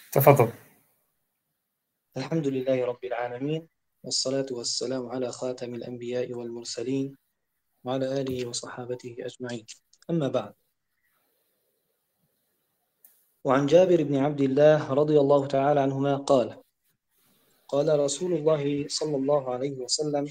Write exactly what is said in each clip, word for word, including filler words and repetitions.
تفضل. الحمد لله رب العالمين، والصلاة والسلام على خاتم الأنبياء والمرسلين وعلى آله وصحابته أجمعين. أما بعد، وعن جابر بن عبد الله رضي الله تعالى عنهما قال: قال رسول الله صلى الله عليه وسلم: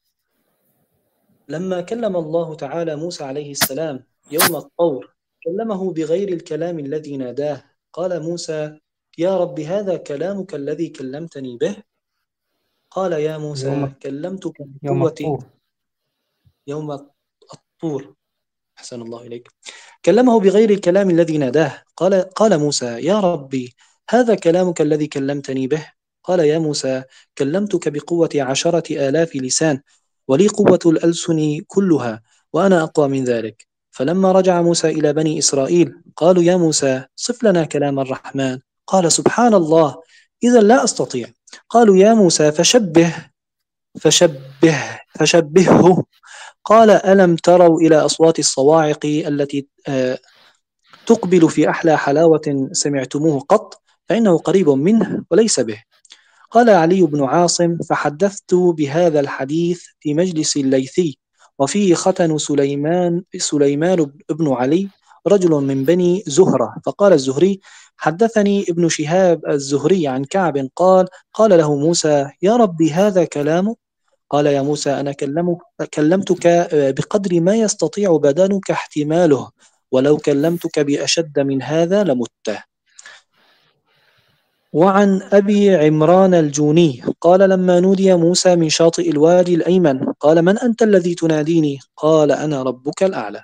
لما كلم الله تعالى موسى عليه السلام يوم الطور كلمه بغير الكلام الذي ناداه. قال موسى: يا رب، هذا كلامك الذي كلمتني به؟ قال: يا موسى، يوم كلمتك يوم بقوة الطور. يوم الطور. أحسن الله إليك. كلمه بغير الكلام الذي ناداه. قال قال موسى: يا ربي، هذا كلامك الذي كلمتني به؟ قال: يا موسى، كلمتك بقوة عشرة آلاف لسان، ولي قوة الألسن كلها، وأنا أقوى من ذلك. فلما رجع موسى إلى بني إسرائيل قالوا: يا موسى، صف لنا كلام الرحمن. قال: سبحان الله، إذا لا أستطيع. قالوا: يا موسى، فشبه فشبه فشبهه. قال: ألم تروا إلى أصوات الصواعق التي آه، تقبل في أحلى حلاوة سمعتموه قط؟ فإنه قريب منه وليس به. قال علي بن عاصم: فحدثت بهذا الحديث في مجلس الليثي، وفيه ختن سليمان سليمان بن علي، رجل من بني زهرة. فقال الزهري: حدثني ابن شهاب الزهري عن كعب قال: قال له موسى: يا ربي، هذا كلامه؟ قال: يا موسى، أنا كلمك كلمتك بقدر ما يستطيع بدنك احتماله، ولو كلمتك بأشد من هذا لمت. وعن أبي عمران الجوني قال: لما نودي موسى من شاطئ الوادي الأيمن قال: من أنت الذي تناديني؟ قال: أنا ربك الأعلى.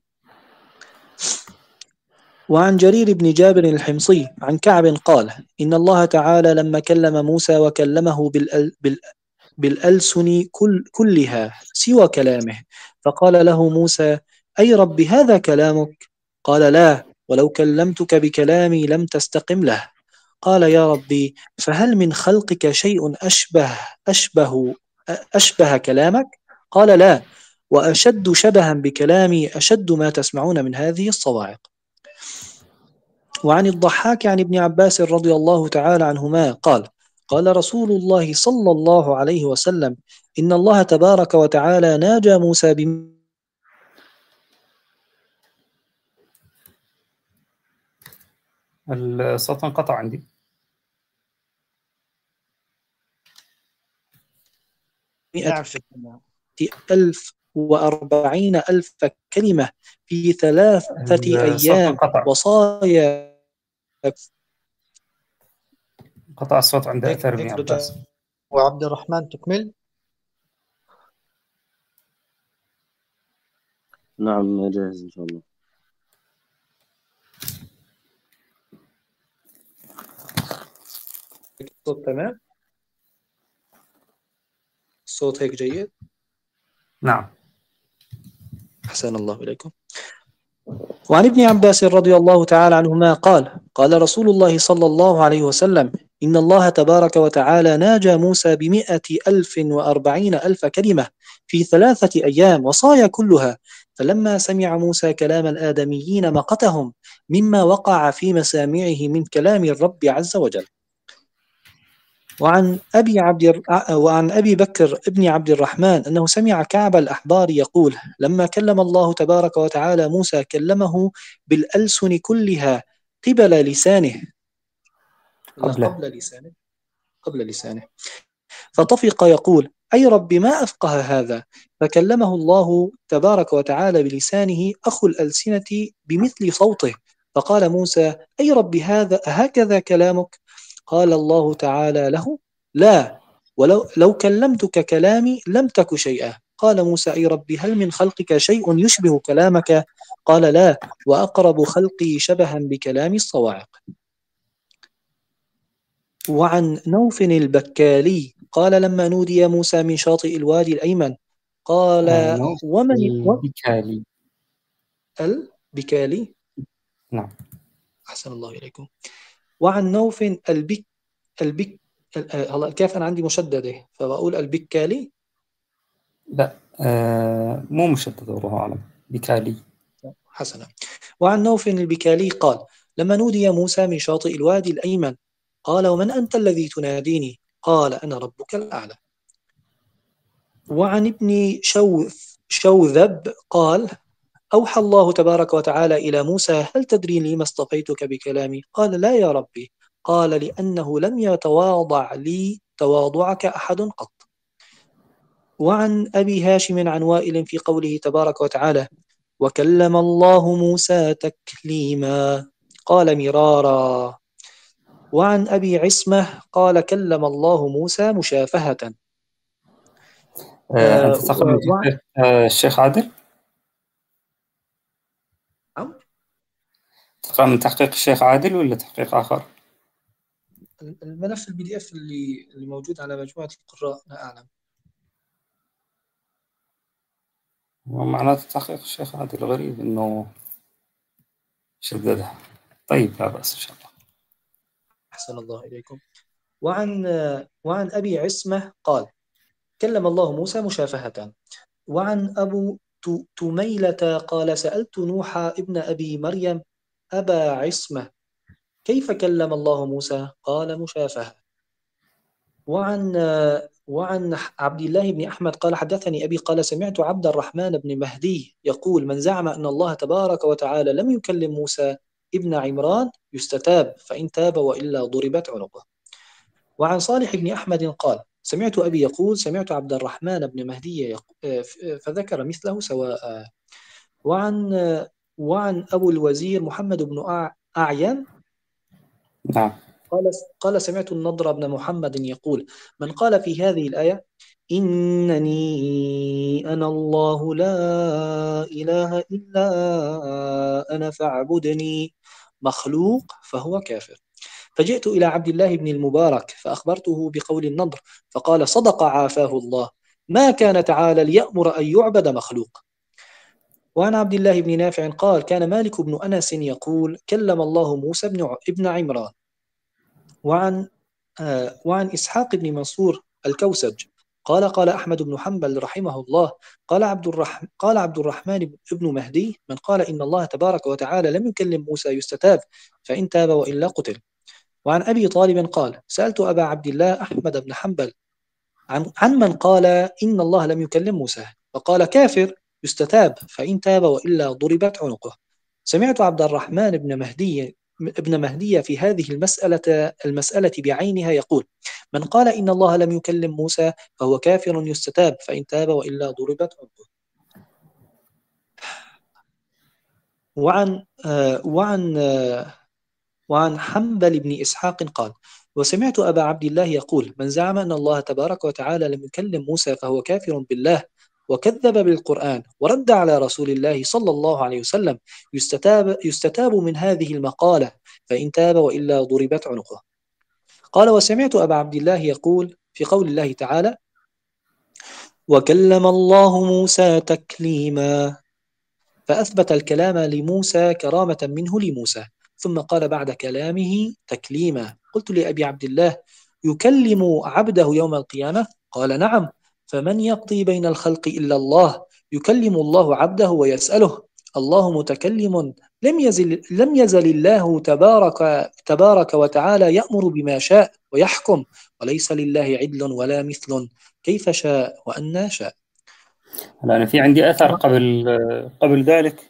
وعن جرير بن جابر الحمصي عن كعب قال: إن الله تعالى لما كلم موسى وكلمه بالأل بال بالألسن كل كلها سوى كلامه، فقال له موسى: أي رب، هذا كلامك؟ قال: لا، ولو كلمتك بكلامي لم تستقم له. قال: يا ربي، فهل من خلقك شيء أشبه أشبه أشبه كلامك؟ قال: لا، وأشد شبها بكلامي أشد ما تسمعون من هذه الصواعق. وعن الضحاك عن ابن عباس رضي الله تعالى عنهما قال: قال رسول الله صلى الله عليه وسلم: إن الله تبارك وتعالى ناجى موسى بمئة الصوت انقطع عندي. نعم شكرا. ألف وأربعين ألف كلمة في ثلاثة الصوت أيام انقطع وصايا. انقطع الصوت عند هيك أثر ابن هيك عباس. رجع. وعبد الرحمن تكمل. نعم جاهز إن شاء الله. الصوت تمام؟ الصوت هيك جيد؟ نعم. أحسن الله إليكم. وعن ابن عباس رضي الله تعالى عنهما قال: قال رسول الله صلى الله عليه وسلم: إن الله تبارك وتعالى ناجى موسى بمئة ألف وأربعين ألف كلمة في ثلاثة أيام وصايا كلها. فلما سمع موسى كلام الآدميين مقتهم مما وقع في مسامعه من كلام الرب عز وجل. وعن أبي عبد وعن أبي بكر ابن عبد الرحمن أنه سمع كعب الأحبار يقول: لما كلم الله تبارك وتعالى موسى كلمه بالألسن كلها قبل لسانه لا قبله. قبل لسانه قبل لسانه فطفق يقول: أي رب، ما أفقه هذا؟ فكلمه الله تبارك وتعالى بلسانه أخو الألسنة بمثل صوته. فقال موسى: أي رب، هذا هكذا كلامك؟ قال الله تعالى له: لا، ولو لو كلمتك كلامي لم تك شيئا. قال موسى: أي رب، هل من خلقك شيء يشبه كلامك؟ قال: لا، وأقرب خلقي شبها بكلام الصواعق. وعن نوف البكالي قال: لما نودي موسى من شاطئ الوادي الأيمن آه، قال: نوف ومن و- البكالي. البكالي. نعم. أحسن الله إليكم. وعن نوف البك البك ال- هلا الكاف أنا عندي مشددة فبقول البكالي. لا، آه مو مشدد، والله أعلم. بكالي. حسنا. وعن نوف البكالي قال: لما نودي موسى من شاطئ الوادي الأيمن قال ومن أنت الذي تناديني؟ قال أنا ربك الأعلى. وعن ابن شو شوذب قال أوحى الله تبارك وتعالى إلى موسى هل تدري لما اصطفيتك بكلامي؟ قال لا يا ربي. قال لأنه لم يتواضع لي تواضعك أحد قط. وعن أبي هاشم عن وائل في قوله تبارك وتعالى وكلم الله موسى تكليما قال مرارا. وعن أبي عصمة قال كلم الله موسى مشافهة. آه، أنت آه تقرأ من وعن تحقيق آه، الشيخ عادل؟ تقرأ من تحقيق الشيخ عادل ولا تحقيق آخر؟ الملف البي دي اف اللي اللي موجود على مجموعة القراء لا أعلم. ومعناته تحقيق الشيخ عادل غريب إنه شددها. طيب لا بأس إن شاء الله. أحسن الله إليكم. وعن وعن أبي عصمة قال كلم الله موسى مشافهة. وعن أبو ت- تميلة قال سألت نوح ابن أبي مريم أبا عصمة كيف كلم الله موسى؟ قال مشافهة. وعن وعن عبد الله بن أحمد قال حدثني أبي قال سمعت عبد الرحمن بن مهدي يقول من زعم أن الله تبارك وتعالى لم يكلم موسى ابن عمران يستتاب فإن تاب وإلا ضربت عنقه. وعن صالح بن أحمد قال سمعت أبي يقول سمعت عبد الرحمن بن مهدي يقول فذكر مثله سواء. وعن وعن أبو الوزير محمد بن أع- أعين نعم. قال قال سمعت النضر بن محمد يقول من قال في هذه الآية إنني أنا الله لا إله إلا أنا فاعبدني مخلوق فهو كافر. فجئت إلى عبد الله بن المبارك فأخبرته بقول النضر فقال صدق عافاه الله ما كان تعالى ليأمر أن يعبد مخلوق. وعن عبد الله بن نافع قال كان مالك بن أنس يقول كلم الله موسى بن ع- ابن عمران. وعن آه وعن إسحاق بن منصور الكوسج قال قال أحمد بن حنبل رحمه الله قال عبد الرحمن قال عبد الرحمن بن مهدي من قال إن الله تبارك وتعالى لم يكلم موسى يستتاب فإن تاب وإلا قتل. وعن أبي طالب قال سألت أبا عبد الله أحمد بن حنبل عن, عن من قال إن الله لم يكلم موسى فقال كافر يستتاب فإن تاب وإلا ضربت عنقه. سمعت عبد الرحمن بن مهدي ابن مهدي في هذه المسألة المسألة بعينها يقول من قال إن الله لم يكلم موسى فهو كافر يستتاب فإن تاب وإلا ضربت عنقه. وعن آه وعن آه وعن حنبل بن إسحاق قال وسمعت أبا عبد الله يقول من زعم أن الله تبارك وتعالى لم يكلم موسى فهو كافر بالله وكذب بالقرآن ورد على رسول الله صلى الله عليه وسلم يستتاب, يستتاب من هذه المقالة فإن تاب وإلا ضربت عنقه. قال وسمعت أبا عبد الله يقول في قول الله تعالى وكلم الله موسى تكليما فأثبت الكلام لموسى كرامة منه لموسى ثم قال بعد كلامه تكليما. قلت لأبي عبد الله يكلم عبده يوم القيامة؟ قال نعم فمن يقضي بين الخلق إلا الله يكلم الله عبده ويسأله الله متكلم لم يزل, لم يزل الله تبارك, تبارك وتعالى يأمر بما شاء ويحكم وليس لله عدل ولا مثل كيف شاء وأنا شاء. هلا أنا في عندي أثر قبل قبل ذلك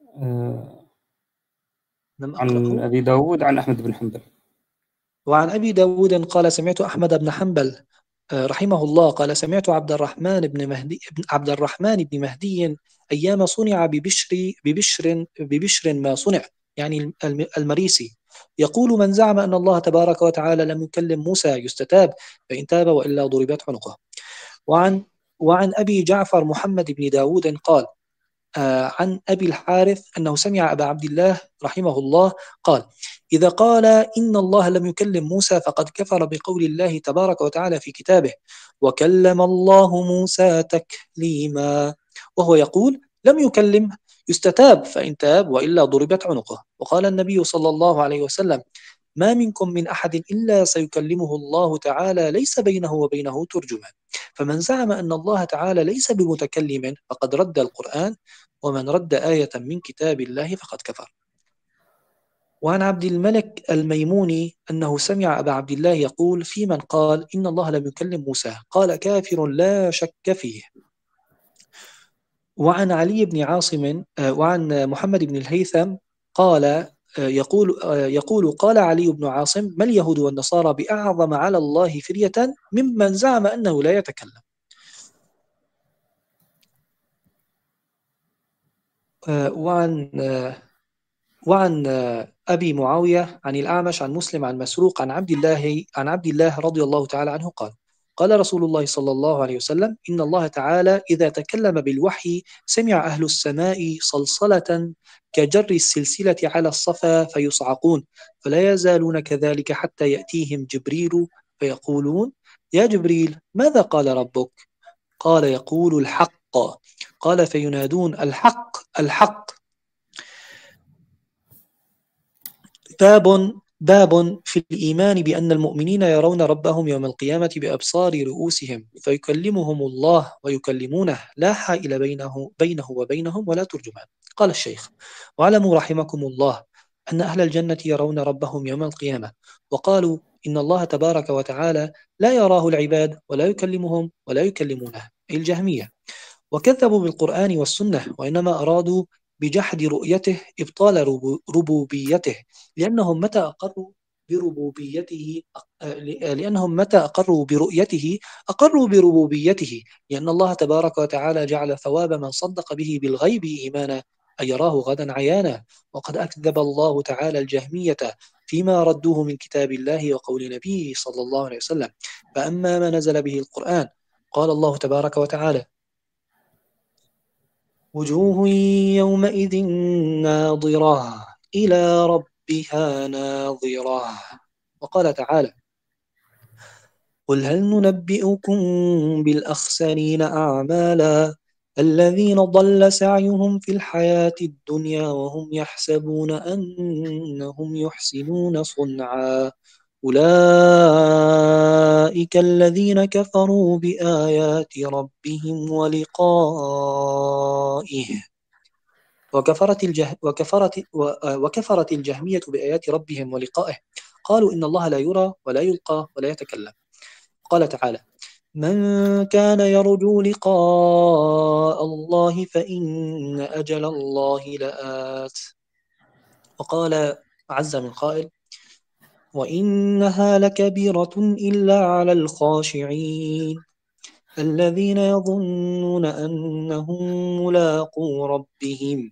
لم عن أقرأه. أبي داود عن أحمد بن حنبل. وعن أبي داود قال سمعت أحمد بن حنبل رحمه الله قال سمعت عبد الرحمن بن مهدي عبد الرحمن بن مهدي أيام صنع ببشر ببشر ببشر ما صنع يعني المريسي يقول من زعم أن الله تبارك وتعالى لم يكلم موسى يستتاب فإن تاب وإلا ضربت عنقه. وعن وعن أبي جعفر محمد بن داود قال آه عن أبي الحارث أنه سمع أبا عبد الله رحمه الله قال إذا قال إن الله لم يكلم موسى فقد كفر بقول الله تبارك وتعالى في كتابه وكلم الله موسى تكليما وهو يقول لم يكلم يستتاب فإن تاب وإلا ضربت عنقه. وقال النبي صلى الله عليه وسلم ما منكم من أحد إلا سيكلمه الله تعالى ليس بينه وبينه ترجمان فمن زعم أن الله تعالى ليس بمتكلم فقد رد القرآن ومن رد آية من كتاب الله فقد كفر. وعن عبد الملك الميموني أنه سمع أبا عبد الله يقول في من قال إن الله لم يكلم موسى، قال كافر لا شك فيه. وعن علي بن عاصم آه، وعن محمد بن الهيثم قال آه، يقول آه، يقول قال علي بن عاصم ما اليهود والنصارى بأعظم على الله فرية ممن زعم أنه لا يتكلم. آه، وعن آه، وعن آه، أبي معاوية عن الأعمش عن مسلم عن مسروق عن عبد الله عن عبد الله رضي الله تعالى عنه قال قال رسول الله صلى الله عليه وسلم إن الله تعالى إذا تكلم بالوحي سمع أهل السماء صلصلة كجر السلسلة على الصفا فيصعقون، فلا يزالون كذلك حتى يأتيهم جبريل فيقولون يا جبريل ماذا قال ربك؟ قال يقول الحق. قال فينادون الحق الحق. باب باب في الإيمان بأن المؤمنين يرون ربهم يوم القيامة بأبصار رؤوسهم فيكلمهم الله ويكلمونه لا حائل بينه بينه وبينهم ولا ترجمان. قال الشيخ واعلموا رحمكم الله أن أهل الجنة يرون ربهم يوم القيامة، وقالوا إن الله تبارك وتعالى لا يراه العباد ولا يكلمهم ولا يكلمونه، أي الجهمية، وكذبوا بالقرآن والسنة، وإنما أرادوا بجحد رؤيته إبطال ربو- ربوبيته، لأنهم متى أقروا بربوبيته لأنهم متى أقروا برؤيته أقروا بربوبيته، لأن الله تبارك وتعالى جعل ثواب من صدق به بالغيب إيمانا أن يراه غدا عيانا. وقد أكذب الله تعالى الجهمية فيما ردوه من كتاب الله وقول نبيه صلى الله عليه وسلم. فأما ما نزل به القرآن قال الله تبارك وتعالى وجوه يومئذ ناظرة إلى ربها ناظرة. وقال تعالى قل هل ننبئكم بالأخسرين أعمالا الذين ضل سعيهم في الحياة الدنيا وهم يحسبون أنهم يحسنون صنعا أولئك الذين كفروا بآيات ربهم ولقائه وكفرت الجه وكفرت وكفرت الجهمية بآيات ربهم ولقائه، قالوا إن الله لا يرى ولا يلقى ولا يتكلم. قال تعالى من كان يرجو لقاء الله فإن أجل الله لآت. وقال عز من قائل وإنها لكبيرة إلا على الخاشعين الذين يظنون أنهم ملاقو ربهم.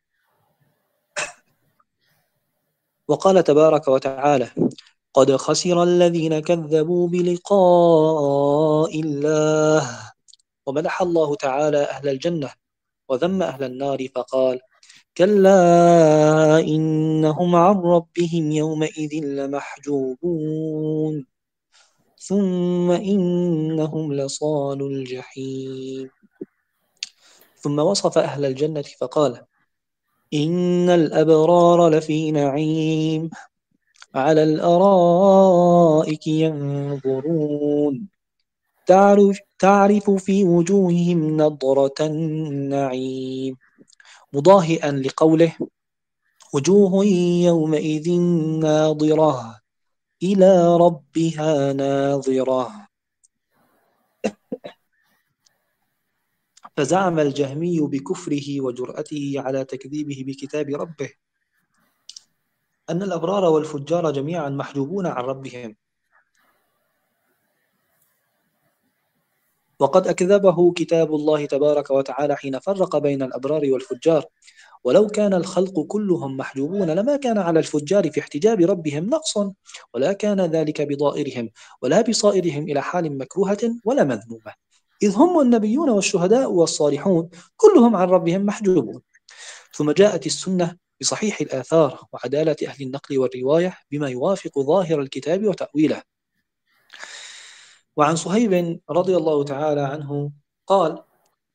وقال تبارك وتعالى قد خسر الذين كذبوا بلقاء الله. ومدح الله تعالى أهل الجنة وذم أهل النار فقال كلا إنهم عن ربهم يومئذ لمحجوبون ثم إنهم لصالو الجحيم. ثم وصف أهل الجنة فقال إن الأبرار لفي نعيم على الأرائك ينظرون تعرف, تعرف في وجوههم نضرة النعيم، مضاهئا لقوله وجوه يومئذ ناظرة إلى ربها ناظرة. فزعم الجهمي بكفره وجرأته على تكذيبه بكتاب ربه أن الأبرار والفجار جميعا محجوبون عن ربهم، وقد أكذبه كتاب الله تبارك وتعالى حين فرق بين الأبرار والفجار. ولو كان الخلق كلهم محجوبون لما كان على الفجار في احتجاب ربهم نقص، ولا كان ذلك بضائرهم ولا بصائرهم إلى حال مكروهة ولا مذمومة، إذ هم النبيون والشهداء والصالحون كلهم عن ربهم محجوبون. ثم جاءت السنة بصحيح الآثار وعدالة أهل النقل والرواية بما يوافق ظاهر الكتاب وتأويله. وعن صهيب رضي الله تعالى عنه قال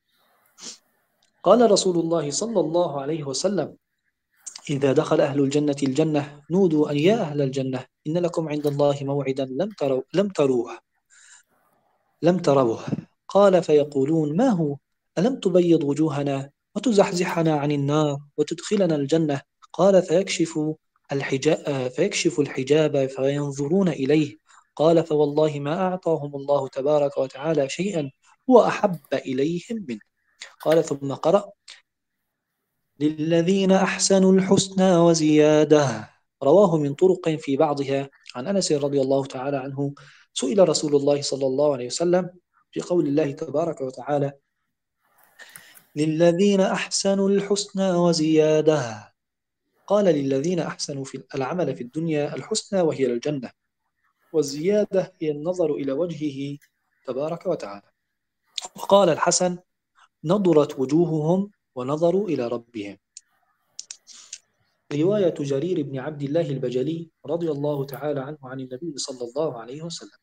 قال رسول الله صلى الله عليه وسلم إذا دخل أهل الجنة الجنة نودوا أن يا أهل الجنة إن لكم عند الله موعدا لم تروا لم تروه لم تروه قال فيقولون ما هو ألم تبيض وجوهنا وتزحزحنا عن النار وتدخلنا الجنة؟ قال فيكشف الحجاب فيكشف الحجاب فينظرون إليه. قال فوالله ما أعطاهم الله تبارك وتعالى شيئا هو أحب إليهم منه. قال ثم قرأ للذين أحسنوا الحسنى وزيادة. رواه من طرق في بعضها عن أنس رضي الله تعالى عنه سئل رسول الله صلى الله عليه وسلم في قول الله تبارك وتعالى للذين أحسنوا الحسنى وزيادة، قال للذين أحسنوا في العمل في الدنيا الحسنى وهي الجنة، والزيادة هي النظر إلى وجهه تبارك وتعالى. وقال الحسن نضرت وجوههم ونظروا إلى ربهم. رواية جرير بن عبد الله البجلي رضي الله تعالى عنه عن النبي صلى الله عليه وسلم.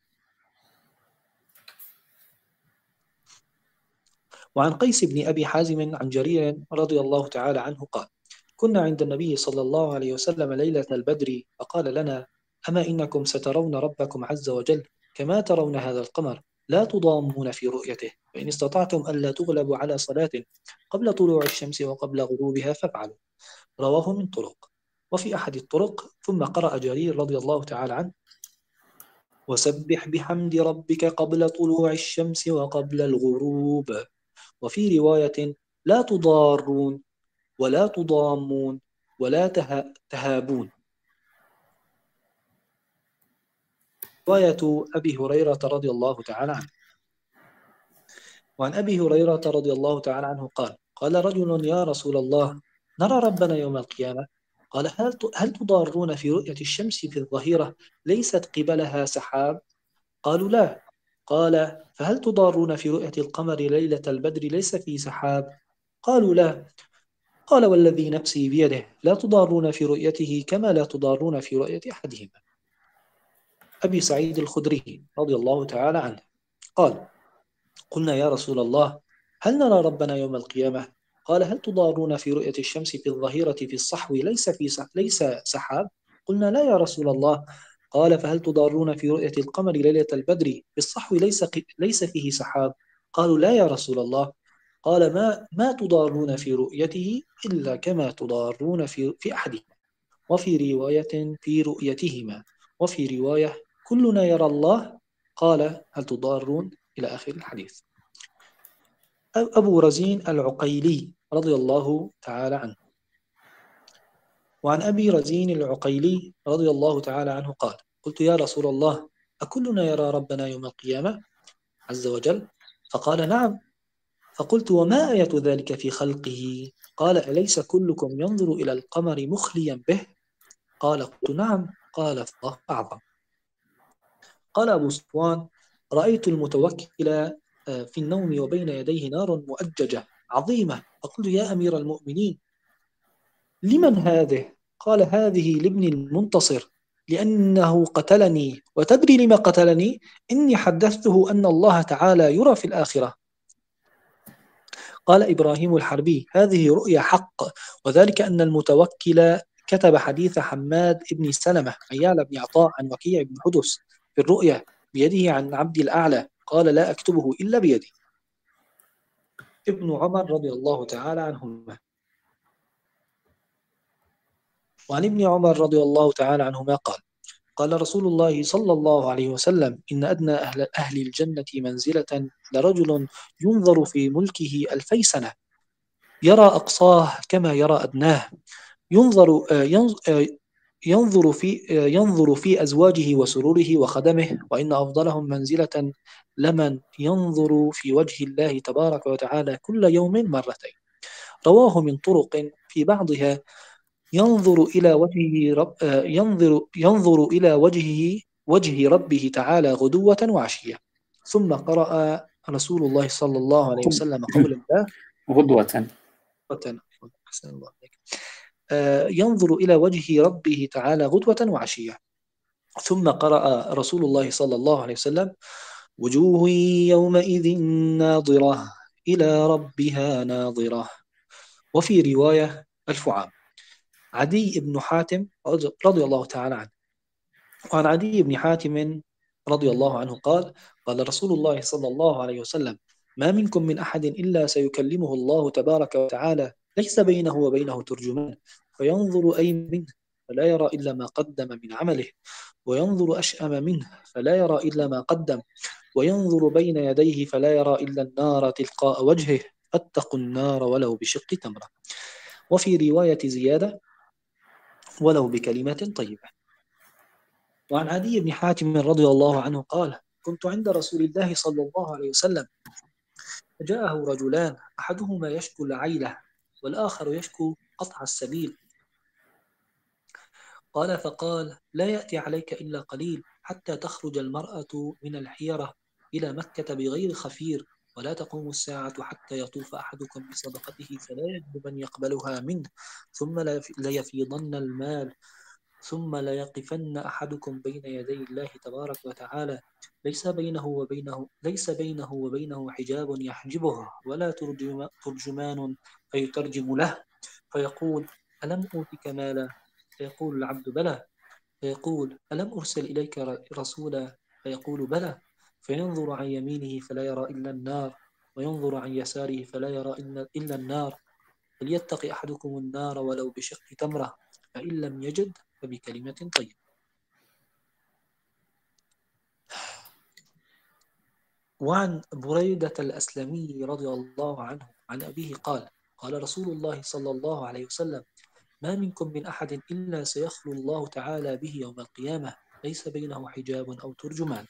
وعن قيس بن أبي حازم عن جرير رضي الله تعالى عنه قال كنا عند النبي صلى الله عليه وسلم ليلة البدر فقال لنا أما إنكم سترون ربكم عز وجل كما ترون هذا القمر لا تضامون في رؤيته، فإن استطعتم ألا تغلبوا على صلاة قبل طلوع الشمس وقبل غروبها فافعلوا. رواه من طرق. وفي أحد الطرق ثم قرأ جرير رضي الله تعالى عنه وسبح بحمد ربك قبل طلوع الشمس وقبل الغروب. وفي رواية لا تضارون ولا تضامون ولا تهابون. رواية أبي هريرة رضي الله تعالى عنه. وعن أبي هريرة رضي الله تعالى عنه قال قال رجل يا رسول الله نرى ربنا يوم القيامة، قال هل هل تضارون في رؤية الشمس في الظهيرة ليست قبلها سحاب؟ قالوا لا. قال فهل تضارون في رؤية القمر ليلة البدر ليس فيه سحاب؟ قالوا لا. قال والذي نفسي بيده لا تضارون في رؤيته كما لا تضارون في رؤية أحدهما. أبي سعيد الخدري رضي الله تعالى عنه قال قلنا يا رسول الله هل نرى ربنا يوم القيامة؟ قال هل تضارون في رؤية الشمس في الظهيرة في الصحو ليس في ليس سحاب؟ قلنا لا يا رسول الله. قال فهل تضارون في رؤية القمر ليلة البدر في الصحو ليس ليس فيه سحاب؟ قالوا لا يا رسول الله. قال ما ما تضارون في رؤيته إلا كما تضارون في في أحدهما، وفي رواية في رؤيتهما، وفي رواية كلنا يرى الله. قال هل تضارون إلى آخر الحديث. أبو رزين العقيلي رضي الله تعالى عنه. وعن أبي رزين العقيلي رضي الله تعالى عنه قال قلت يا رسول الله أكلنا يرى ربنا يوم القيامة عز وجل؟ فقال نعم. فقلت وما آية ذلك في خلقه؟ قال أليس كلكم ينظر إلى القمر مخليا به؟ قال قلت نعم. قال فالله أعظم. قال أبو صفوان رأيت المتوكل في النوم وبين يديه نار مؤججة عظيمة، فقلت يا أمير المؤمنين لمن هذه؟ قال هذه لابن المنتصر لأنه قتلني، وتدري لما قتلني؟ إني حدثته أن الله تعالى يرى في الآخرة. قال إبراهيم الحربي هذه رؤيا حق، وذلك أن المتوكل كتب حديث حماد بن سلمة عن يعلى بن عطاء عن وكيع بن حدث في الرؤيا بيده عن عبد الأعلى قال لا أكتبه إلا بيدي. ابن عمر رضي الله تعالى عنهما. وعن ابن عمر رضي الله تعالى عنهما قال قال رسول الله صلى الله عليه وسلم إن أدنى أهل, أهل الجنة منزلة لرجل ينظر في ملكه ألفي سنة يرى أقصاه كما يرى أدناه، ينظر ينظر في ينظر في أزواجه وسروره وخدمه، وإن أفضلهم منزلة لمن ينظر في وجه الله تبارك وتعالى كل يوم مرتين. رواه من طرق في بعضها ينظر إلى وجهه رب ينظر ينظر إلى وجهه وجه ربه تعالى غدوة وعشية. ثم قرأ رسول الله صلى الله عليه وسلم قول الله غدوة. أحسن الله عليك. ينظر إلى وجه ربه تعالى غدوة وعشية. ثم قرأ رسول الله صلى الله عليه وسلم وجوه يومئذ ناظرة إلى ربها ناظرة. وفي رواية ألف عام. عدي بن حاتم رضي الله تعالى عنه. وعن عدي بن حاتم رضي الله عنه قال قال رسول الله صلى الله عليه وسلم ما منكم من أحد إلا سيكلمه الله تبارك وتعالى ليس بينه وبينه ترجمان فينظر أي منه فلا يرى إلا ما قدم من عمله، وينظر أشأم منه فلا يرى إلا ما قدم، وينظر بين يديه فلا يرى إلا النار تلقاء وجهه، فاتقوا النار ولو بشق تمرة. وفي رواية زيادة: ولو بكلمة طيبة. وعن عدي بن حاتم رضي الله عنه قال: كنت عند رسول الله صلى الله عليه وسلم فجاءه رجلان، أحدهما يشكو العيلة والآخر يشكو قطع السبيل. قال فقال: لا يأتي عليك إلا قليل حتى تخرج المرأة من الحيرة إلى مكة بغير خفير، ولا تقوم الساعة حتى يطوف أحدكم بصدقته فلا يجد من يقبلها منه، ثم ليفيضن المال، ثم ليقفن أحدكم بين يدي الله تبارك وتعالى ليس بينه وبينه ليس بينه وبينه حجاب يحجبه، ولا ترجم ترجمان فيترجم له، فيقول: ألم أوتك مالا؟ فيقول العبد: بلى. فيقول: ألم أرسل إليك رسولا؟ فيقول: بلى. فينظر عن يمينه فلا يرى إلا النار، وينظر عن يساره فلا يرى إلا النار. فليتق أحدكم النار ولو بشق تمرة، فإن لم يجد فبكلمة طيبة. وعن بريدة الأسلمي رضي الله عنه عن أبيه قال: قال رسول الله صلى الله عليه وسلم: ما منكم من أحد إلا سيخلو الله تعالى به يوم القيامة، ليس بينه حجاب أو ترجمان.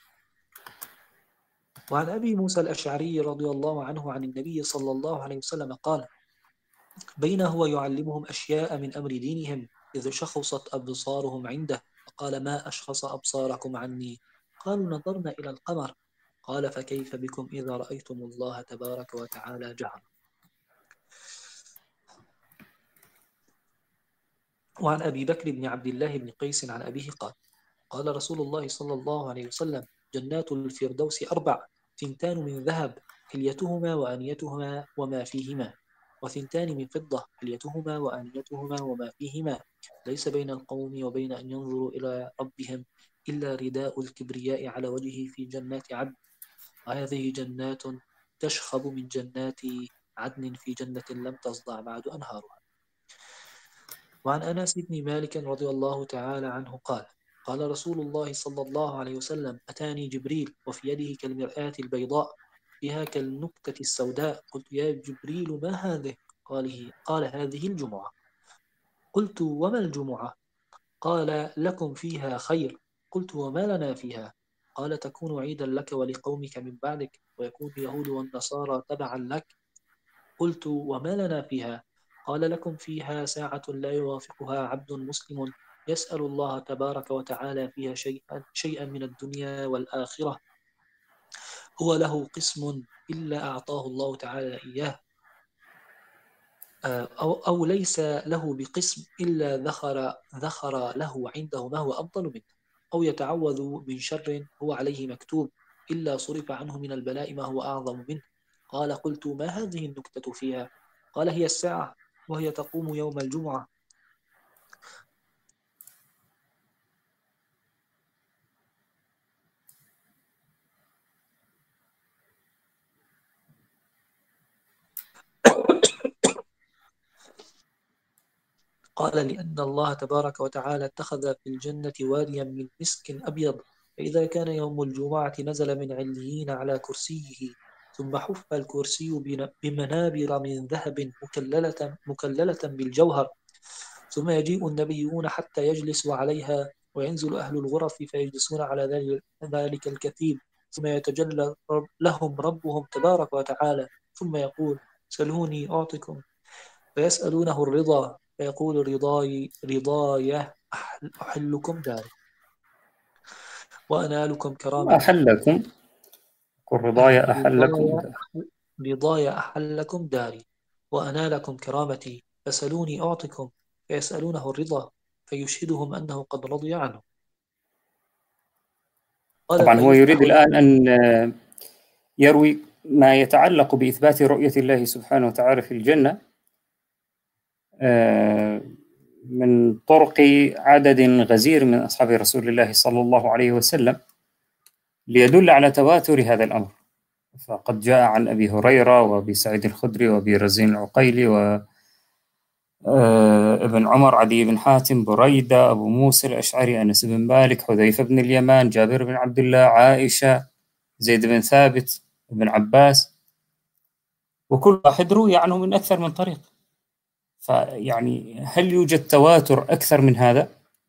وعن أبي موسى الأشعري رضي الله عنه عن النبي صلى الله عليه وسلم قال: بين هو يعلمهم أشياء من أمر دينهم إذ شخصت أبصارهم عنده، فقال: ما أشخص أبصاركم عني؟ قالوا: نظرنا إلى القمر. قال: فكيف بكم إذا رأيتم الله تبارك وتعالى جهرا. وعن أبي بكر بن عبد الله بن قيس عن أبيه قال: قال رسول الله صلى الله عليه وسلم: جنات الفردوس أربع، ثنتان من ذهب حليتهما وآنيتهما وما فيهما، وثنتان من فضة حليتهما وآنيتهما وما فيهما، ليس بين القوم وبين أن ينظروا إلى ربهم إلا رداء الكبرياء على وجهه في جنات عدن، وهذه جنات تشخب من جنات عدن في جنة لم تصدع بعد أنهارها. وعن أنس بن مالك رضي الله تعالى عنه قال: قال رسول الله صلى الله عليه وسلم: أتاني جبريل وفي يده كالمرآة البيضاء فيها كالنكتة السوداء، قلت: يا جبريل ما هذه؟ قال, قال: هذه الجمعة. قلت: وما الجمعة؟ قال: لكم فيها خير. قلت: وما لنا فيها؟ قال: تكون عيدا لك ولقومك من بعدك، ويكون اليهود والنصارى تبعا لك. قلت: وما لنا فيها؟ قال: لكم فيها ساعة لا يوافقها عبد مسلم يسأل الله تبارك وتعالى فيها شيئا, شيئا من الدنيا والآخرة، هو له قسم إلا أعطاه الله تعالى إياه، أو, أو ليس له بقسم إلا ذخر, ذخر له عنده ما هو أفضل منه، أو يتعوذ من شر هو عليه مكتوب إلا صرف عنه من البلاء ما هو أعظم منه. قال: قلت: ما هذه النكتة فيها؟ قال: هي الساعة، وهي تقوم يوم الجمعة. قال: لأن الله تبارك وتعالى اتخذ في الجنة واديا من مسك أبيض، فإذا كان يوم الجمعة نزل من عليين على كرسيه، ثم حف الكرسي بمنابر من ذهب مكللة, مكللة بالجوهر، ثم يجيء النبيون حتى يجلسوا عليها، وينزل أهل الغرف فيجلسون على ذلك الكثيب، ثم يتجلى لهم ربهم تبارك وتعالى، ثم يقول: سلوني أعطكم، فيسألونه الرضا، فيقول: رضاي رضاي أحلكم داري وأنالكم كرامتي. أحلكم قل رضاي أحلكم دار. رضاي أحلكم داري وأنالكم كرامتي، فسلوني أعطكم، فيسألونه الرضا، فيشهدهم أنه قد رضي عنه. طبعا هو يريد الآن أن يروي ما يتعلق بإثبات رؤية الله سبحانه وتعالى في الجنة من طرق عدد غزير من أصحاب رسول الله صلى الله عليه وسلم، ليدل على تواتر هذا الأمر. فقد جاء عن أبي هريرة وأبي سعيد الخدري وأبي رزين العقيلي ابن عمر، عدي بن حاتم، بريدة، أبو موسى الأشعري، أنس بن مالك، حذيفة بن اليمان، جابر بن عبد الله، عائشة، زيد بن ثابت، ابن عباس، وكل واحد روي عنه من أكثر من طريق. فيعني هل يوجد تواتر أكثر من هذا؟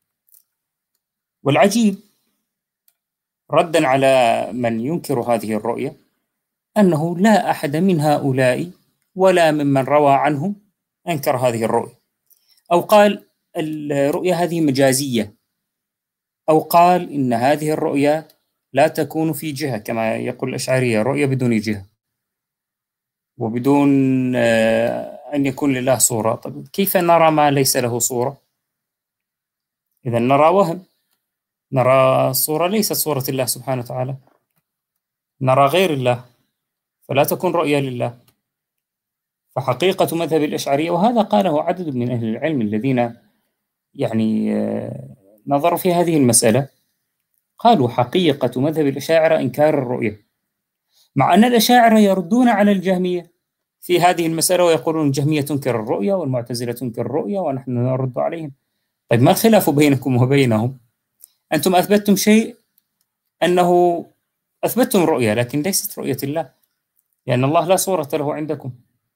والعجيب ردا على من ينكر هذه الرؤية أنه لا أحد من هؤلاء ولا ممن روى عنهم أنكر هذه الرؤية، أو قال الرؤية هذه مجازية، أو قال إن هذه الرؤية لا تكون في جهة كما يقول الأشعرية، رؤية بدون جهة وبدون أن يكون لله صورة. طيب كيف نرى ما ليس له صورة؟ إذا نرى وهم، نرى صورة ليست صورة الله سبحانه وتعالى، نرى غير الله، فلا تكون رؤية لله. فحقيقة مذهب الأشعرية، وهذا قاله عدد من أهل العلم الذين يعني نظروا في هذه المسألة، قالوا حقيقة مذهب الأشاعرة إنكار الرؤية، مع أن الأشاعرة يردون على الجهمية في هذه المسألة ويقولون الجهمية تنكر الرؤية والمعتزلة تنكر الرؤية ونحن نرد عليهم. طيب ما الخلاف بينكم وبينهم؟ أنتم أثبتتم شيء، أنه أثبتتم رؤية لكن ليست رؤية الله، لأن الله لا صورة له عندكم،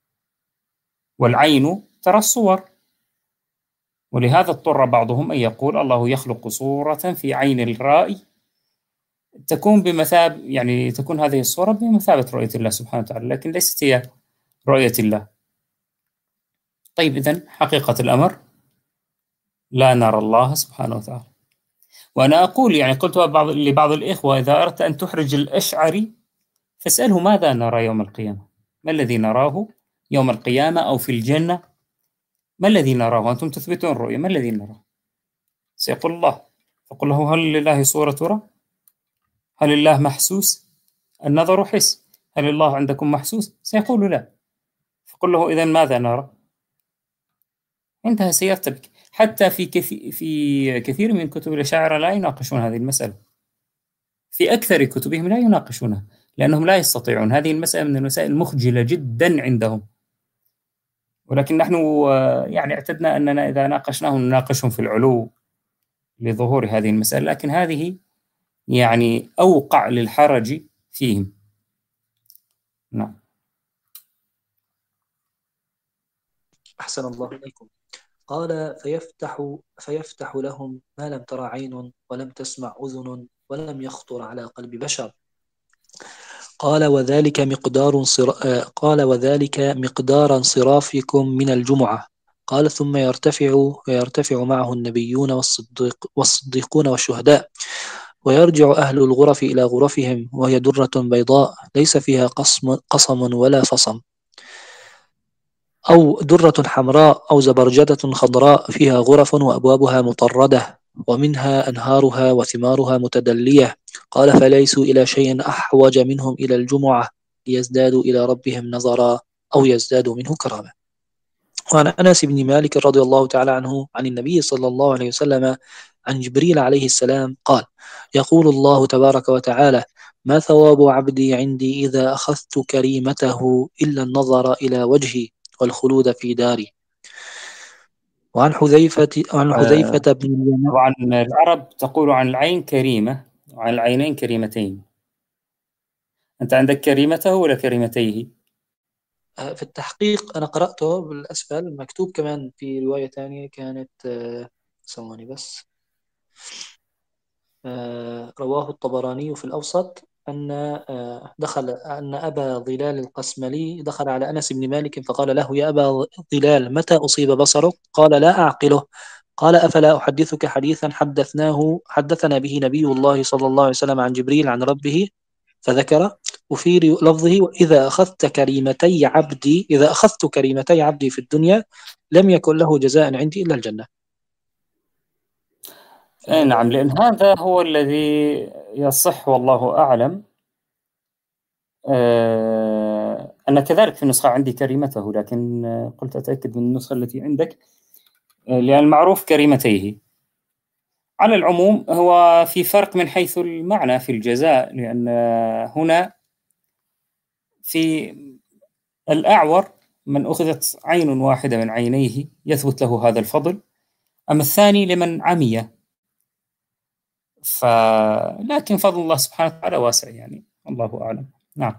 والعين ترى الصور، ولهذا اضطر بعضهم أن يقول الله يخلق صورة في عين الرائي تكون بمثاب، يعني تكون هذه الصورة بمثابة رؤية الله سبحانه وتعالى، لكن ليست هي رؤية الله. طيب إذن حقيقة الأمر لا نرى الله سبحانه وتعالى. وأنا أقول يعني قلت بعض لبعض الإخوة إذا أردت أن تحرج الأشعري فاسأله ماذا نرى يوم القيامة؟ ما الذي نراه يوم القيامة أو في الجنة؟ ما الذي نراه؟ أنتم تثبتون الرؤية، ما الذي نراه؟ سيقول الله، فقل له هل لله صورة ترى؟ هل الله محسوس؟ النظر حس، هل الله عندكم محسوس؟ سيقول لا، فقل له إذن ماذا نرى؟ انتهى، سيرتبك. حتى في كثير في كثير من كتب الأشاعرة لا يناقشون هذه المسألة، في أكثر كتبهم لا يناقشونها لأنهم لا يستطيعون. هذه المسألة من المسائل المخجلة جدا عندهم، ولكن نحن يعني اعتدنا أننا إذا ناقشناهم نناقشهم في العلو لظهور هذه المسألة، لكن هذه يعني أوقع للحرج فيهم. نعم. أحسن الله إليكم. قال فيفتح فيفتح لهم ما لم ترى عين ولم تسمع أذن ولم يخطر على قلب بشر. قال وذلك مقدار صر... قال وذلك مقدار انصرافكم من الجمعة. قال ثم يرتفع ويرتفع معه النبيون والصديق والصديقون والشهداء، ويرجع أهل الغرف إلى غرفهم وهي درة بيضاء ليس فيها قصم, قصم ولا فصم، أو درة حمراء أو زبرجدة خضراء فيها غرف وأبوابها مطردة ومنها أنهارها وثمارها متدلية. قال فليسوا إلى شيء أحوج منهم إلى الجمعة ليزدادوا إلى ربهم نظرا أو يزدادوا منه كرامة. وعن أنس بن مالك رضي الله تعالى عنه عن النبي صلى الله عليه وسلم عن جبريل عليه السلام قال يقول الله تبارك وتعالى ما ثواب عبدي عندي إذا أخذت كريمته إلا النظر إلى وجهي والخلود في داري. وعن حذيفة عن حذيفة بن اليمان. طبعا العرب تقول عن العين كريمة وعن العينين كريمتين. أنت عندك كريمته ولا كريمتيه؟ في التحقيق أنا قرأته بالأسفل مكتوب كمان في رواية ثانية كانت ثواني بس رواه الطبراني في الأوسط أن دخل أن أبا ظلال القسملي دخل على أنس بن مالك فقال له يا أبا ظلال متى أصيب بصرك؟ قال لا أعقله. قال أفلا أحدثك حديثا حدثناه حدثنا به نبي الله صلى الله عليه وسلم عن جبريل عن ربه فذكر، وفي لفظه وإذا أخذت كريمتي عبدي إذا أخذت كريمتي عبدي في الدنيا لم يكن له جزاء عندي إلا الجنة. أي نعم، لأن هذا هو الذي يصح والله أعلم. أه أنا كذلك في النسخة عندي كريمته، لكن قلت أتأكد من النسخة التي عندك لأن المعروف كريمتيه. على العموم هو في فرق من حيث المعنى في الجزاء، لأن هنا في الأعور من أخذت عين واحدة من عينيه يثبت له هذا الفضل، أما الثاني لمن عمي. فلكن فضل الله سبحانه وتعالى واسع يعني، الله أعلم. نعم.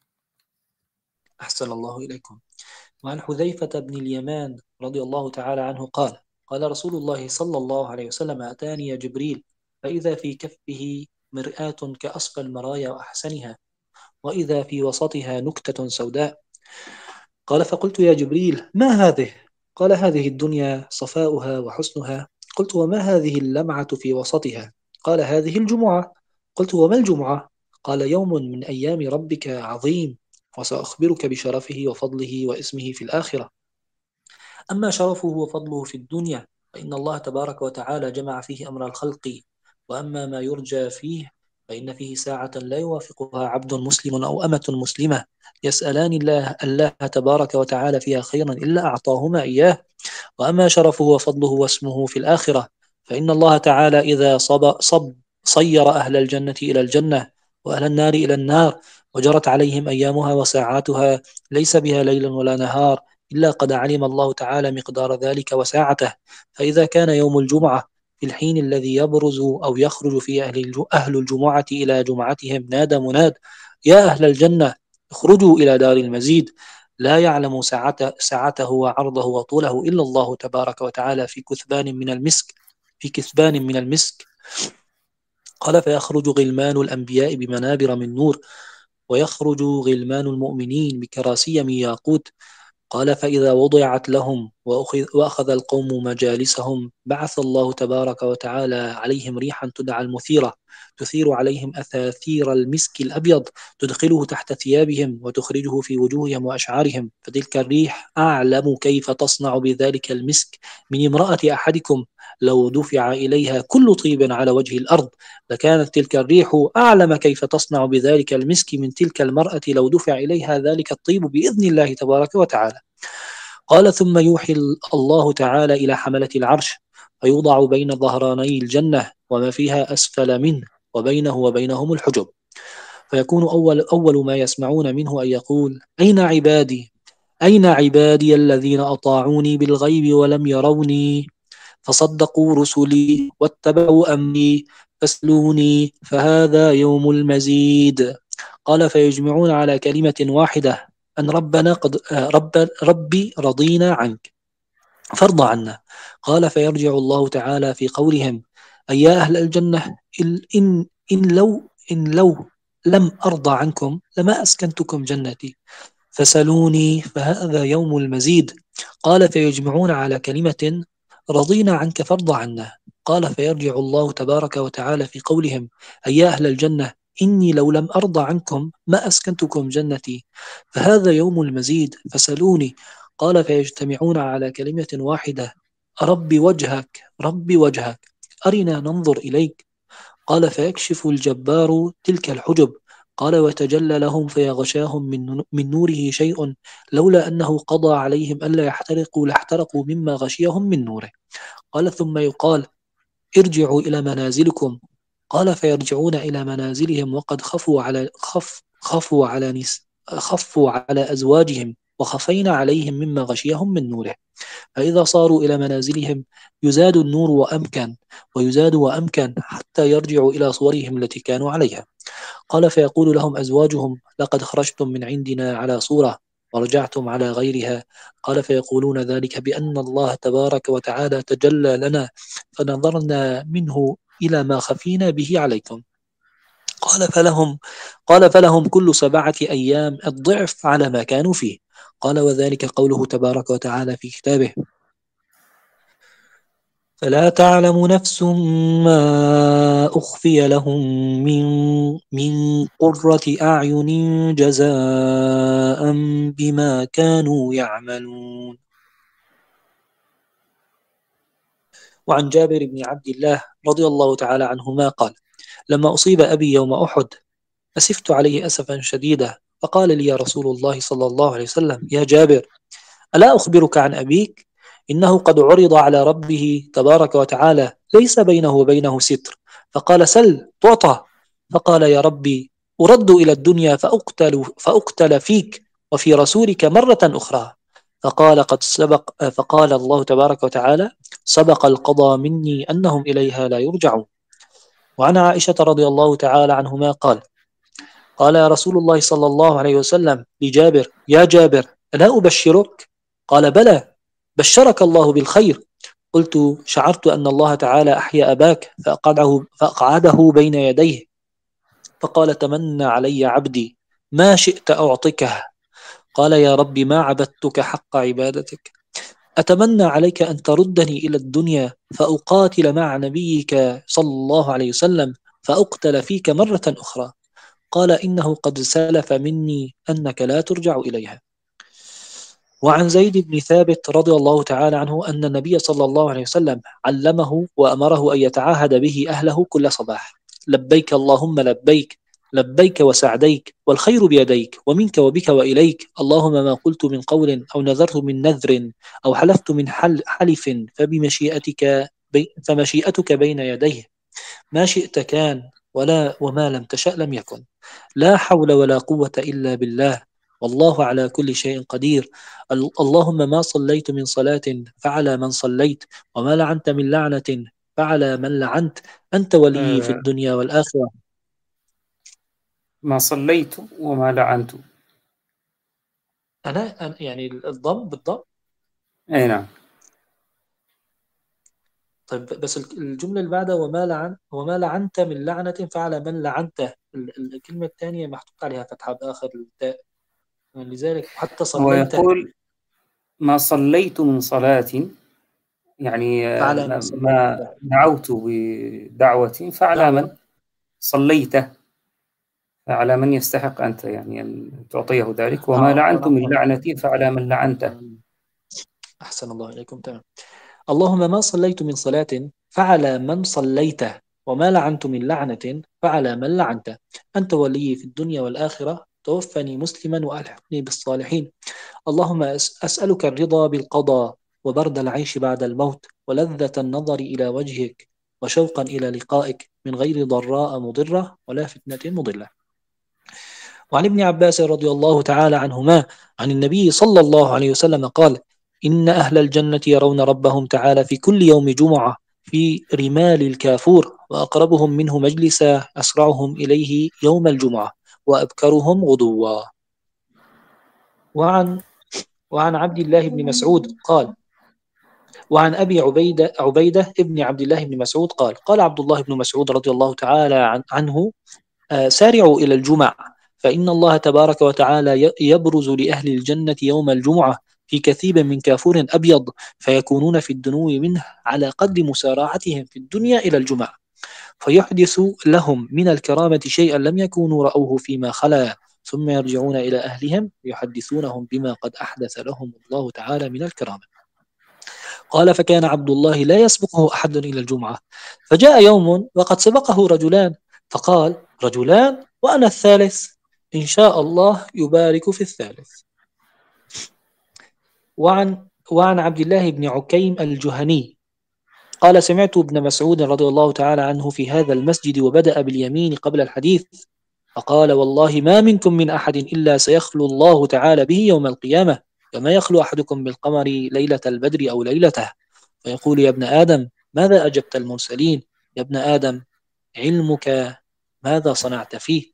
أحسن الله إليكم. وعن حذيفة بن اليمان رضي الله تعالى عنه قال: قال رسول الله صلى الله عليه وسلم: أتاني جبريل فإذا في كفه مرآة كأصفى المرايا وأحسنها، وإذا في وسطها نكتة سوداء. قال: فقلت: يا جبريل، ما هذه؟ قال: هذه الدنيا صفاؤها وحسنها. قلت: وما هذه اللمعة في وسطها؟ قال: هذه الجمعة. قلت: وما الجمعة؟ قال: يوم من أيام ربك عظيم، وسأخبرك بشرفه وفضله واسمه في الآخرة. أما شرفه وفضله في الدنيا فإن الله تبارك وتعالى جمع فيه أمر الخلق، وأما ما يرجى فيه فإن فيه ساعة لا يوافقها عبد مسلم أو أمة مسلمة يسألان الله الله تبارك وتعالى فيها خيرا إلا أعطاهما إياه. وأما شرفه وفضله واسمه في الآخرة فإن الله تعالى إذا صب, صب صير أهل الجنة إلى الجنة وأهل النار إلى النار وجرت عليهم أيامها وساعاتها ليس بها ليل ولا نهار إلا قد علم الله تعالى مقدار ذلك وساعته. فإذا كان يوم الجمعة في الحين الذي يبرز أو يخرج فيه أهل الجمعة إلى جمعتهم نادى مناد: يا أهل الجنة اخرجوا إلى دار المزيد. لا يعلم ساعته, ساعته وعرضه وطوله إلا الله تبارك وتعالى في كثبان من المسك في كثبان من المسك. قال: فيخرج غلمان الأنبياء بمنابر من نور، ويخرج غلمان المؤمنين بكراسي من ياقوت. قال: فإذا وضعت لهم وأخذ القوم مجالسهم بعث الله تبارك وتعالى عليهم ريحا تدعى المثيرة، تثير عليهم أثاثير المسك الأبيض، تدخله تحت ثيابهم وتخرجه في وجوههم وأشعارهم. فتلك الريح أعلم كيف تصنع بذلك المسك من امرأة أحدكم لو دفع إليها كل طيب على وجه الأرض، لكانت تلك الريح أعلم كيف تصنع بذلك المسك من تلك المرأة لو دفع إليها ذلك الطيب بإذن الله تبارك وتعالى. قال: ثم يوحي الله تعالى إلى حملة العرش فيوضع بين ظهراني الجنة وما فيها أسفل منه وبينه وبينهم الحجب، فيكون أول, أول ما يسمعون منه أن يقول: أين عبادي؟ أين عبادي الذين أطاعوني بالغيب ولم يروني فصدقوا رسلي واتبعوا أمري فاسلوني فهذا يوم المزيد. قال: فيجمعون على كلمة واحدة أن ربنا قد رب ربي رضينا عنك فارض عنا. قال: فيرجع الله تعالى في قولهم: أي يا أهل الجنة إن, إن لو إن لو لم أرضى عنكم لما أسكنتكم جنتي فسلوني فهذا يوم المزيد. قال: فيجمعون على كلمة رضينا عنك فارض عنا. قال: فيرجع الله تبارك وتعالى في قولهم: أي يا أهل الجنة إني لو لم أرضى عنكم ما أسكنتكم جنتي فهذا يوم المزيد فسلوني. قال: فيجتمعون على كلمة واحدة: ربي وجهك ربي وجهك أرنا ننظر إليك. قال: فيكشف الجبار تلك الحجب. قال: وتجلى لهم فيغشاهم من, من نوره شيء لولا أنه قضى عليهم ألا يحترقوا لاحترقوا مما غشيهم من نوره. قال: ثم يقال: ارجعوا إلى منازلكم. قال: فيرجعون إلى منازلهم وقد خفوا على خف خفوا على نس خفوا على أزواجهم وخفينا عليهم مما غشيهم من نوره. فإذا صاروا إلى منازلهم يزاد النور وأمكن ويزاد وأمكن حتى يرجعوا إلى صورهم التي كانوا عليها. قال: فيقول لهم أزواجهم: لقد خرجتم من عندنا على صورة ورجعتم على غيرها. قال: فيقولون ذلك بأن الله تبارك وتعالى تجلى لنا فنظرنا منه إلى ما خفينا به عليكم. قال: فلهم قال فلهم كل سبعة أيام الضعف على ما كانوا فيه. قال: وذلك قوله تبارك وتعالى في كتابه: فلا تعلم نفس ما أخفي لهم من من قرة أعين جزاء بما كانوا يعملون. وعن جابر بن عبد الله رضي الله تعالى عنهما قال: لما أصيب أبي يوم أحد أسفت عليه أسفا شديدا، فقال لي يا رسول الله صلى الله عليه وسلم: يا جابر، ألا أخبرك عن أبيك؟ إنه قد عرض على ربه تبارك وتعالى ليس بينه وبينه ستر. فقال: سل تعطى. فقال: يا ربي، أرد إلى الدنيا فأقتل, فأقتل فيك وفي رسولك مرة أخرى. فقال قد سبق فقال الله تبارك وتعالى سبق القضاء مني أنهم إليها لا يرجعون. وعن عائشة رضي الله تعالى عنهما قال قال يا رسول الله صلى الله عليه وسلم لجابر يا جابر ألا أبشرك؟ قال بلى بشرك الله بالخير. قلت شعرت أن الله تعالى أحيا أباك فأقعده, فأقعده بين يديه فقال تمنى علي عبدي ما شئت أعطكه. قال يا رب ما عبدتك حق عبادتك أتمنى عليك أن تردني إلى الدنيا فأقاتل مع نبيك صلى الله عليه وسلم فأقتل فيك مرة أخرى. قال إنه قد سلف مني أنك لا ترجع إليها. وعن زيد بن ثابت رضي الله تعالى عنه أن النبي صلى الله عليه وسلم علمه وأمره أن يتعاهد به أهله كل صباح لبيك اللهم لبيك لبيك وسعديك والخير بيديك ومنك وبك وإليك اللهم ما قلت من قول أو نذرت من نذر أو حلفت من حل حلف فبمشيئتك بي فمشيئتك بين يديه ما شئت كان ولا وما لم تشأ لم يكن لا حول ولا قوة إلا بالله والله على كل شيء قدير. اللهم ما صليت من صلاة فعلى من صليت وما لعنت من لعنة فعلى من لعنت أنت ولي في آه، الدنيا والآخرة. ما صليت وما لعنت. أنا أنا- يعني الضم بالضم. أي نعم. طيب بس الجملة اللي بعدها وما لعن وما لعنت من لعنة فعلى من لعنته ال- ال- الكلمة الثانية محطوط عليها فتحة بآخر التاء لذلك حتى هو صليت يقول ما صليت من صلاة، يعني آه، فعلى من ما صليت ما دعوت بدعوة فعلى من دعوة صليته، فعلى من يستحق أنت يعني أن تعطيه ذلك. وما آه لعنت من عفوا. لعنة فعلى من لعنته. أحسن الله إليكم تمام. اللهم ما صليت من صلاة فعلى من صليته وما لعنت من لعنة فعلى من لعنته أنت ولي في الدنيا والآخرة توفني مسلما وألحقني بالصالحين. اللهم أس- أسألك الرضا بالقضاء وبرد العيش بعد الموت ولذة النظر إلى وجهك وشوقا إلى لقائك من غير ضراء مضرة ولا فتنة مضلة. وعن ابن عباس رضي الله تعالى عنهما عن النبي صلى الله عليه وسلم قال إن أهل الجنة يرون ربهم تعالى في كل يوم جمعة في رمال الكافور وأقربهم منه مجلسا أسرعهم إليه يوم الجمعة وأبكرهم غدوا. وعن وعن عبد الله بن مسعود قال وعن أبي عبيدة عبيدة ابن عبد الله بن مسعود قال قال عبد الله بن مسعود رضي الله تعالى عن عنه آه، سارعوا إلى الجمع فإن الله تبارك وتعالى يبرز لأهل الجنة يوم الجمعة في كثيب من كافور أبيض فيكونون في الدنو منه على قدر مسارعتهم في الدنيا إلى الجمعة فيحدث لهم من الكرامة شيئا لم يكونوا رأوه فيما خلا ثم يرجعون إلى أهلهم يحدثونهم بما قد أحدث لهم الله تعالى من الكرامة. قال فكان عبد الله لا يسبقه أحد إلى الجمعة فجاء يوم وقد سبقه رجلان فقال رجلان وأنا الثالث إن شاء الله يبارك في الثالث. وعن وعن عبد الله بن عكيم الجهني قال سمعت ابن مسعود رضي الله تعالى عنه في هذا المسجد وبدأ باليمين قبل الحديث فقال والله ما منكم من أحد إلا سيخلو الله تعالى به يوم القيامة كما يخلو أحدكم بالقمر ليلة البدر أو ليلته فيقول يا ابن آدم ماذا أجبت المرسلين يا ابن آدم علمك ماذا صنعت فيه.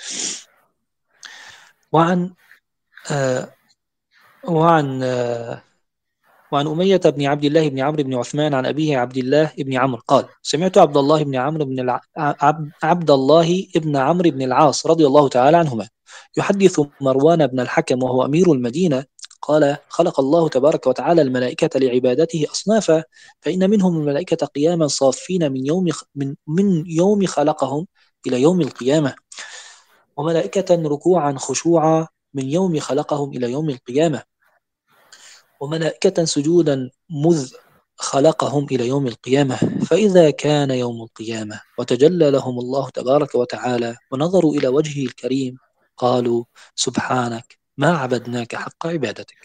وعن آه وعن آه وعن أمية بن عبد الله بن عمرو بن عثمان عن أبيه عبد الله بن عمرو قال سمعت عبد الله بن عمرو بن الع... عبد... عبد الله بن عمرو بن العاص رضي الله تعالى عنهما يحدث مروان بن الحكم وهو أمير المدينة قال خلق الله تبارك وتعالى الملائكة لعبادته أصنافا فإن منهم الملائكة قياما صافين من يوم من من يوم خلقهم إلى يوم القيامة وملائكة ركوعا خشوعا من يوم خلقهم إلى يوم القيامة وملائكة سجودا مذ خلقهم إلى يوم القيامة فإذا كان يوم القيامة وتجلى لهم الله تبارك وتعالى ونظروا إلى وجهه الكريم قالوا سبحانك ما عبدناك حق عبادتك.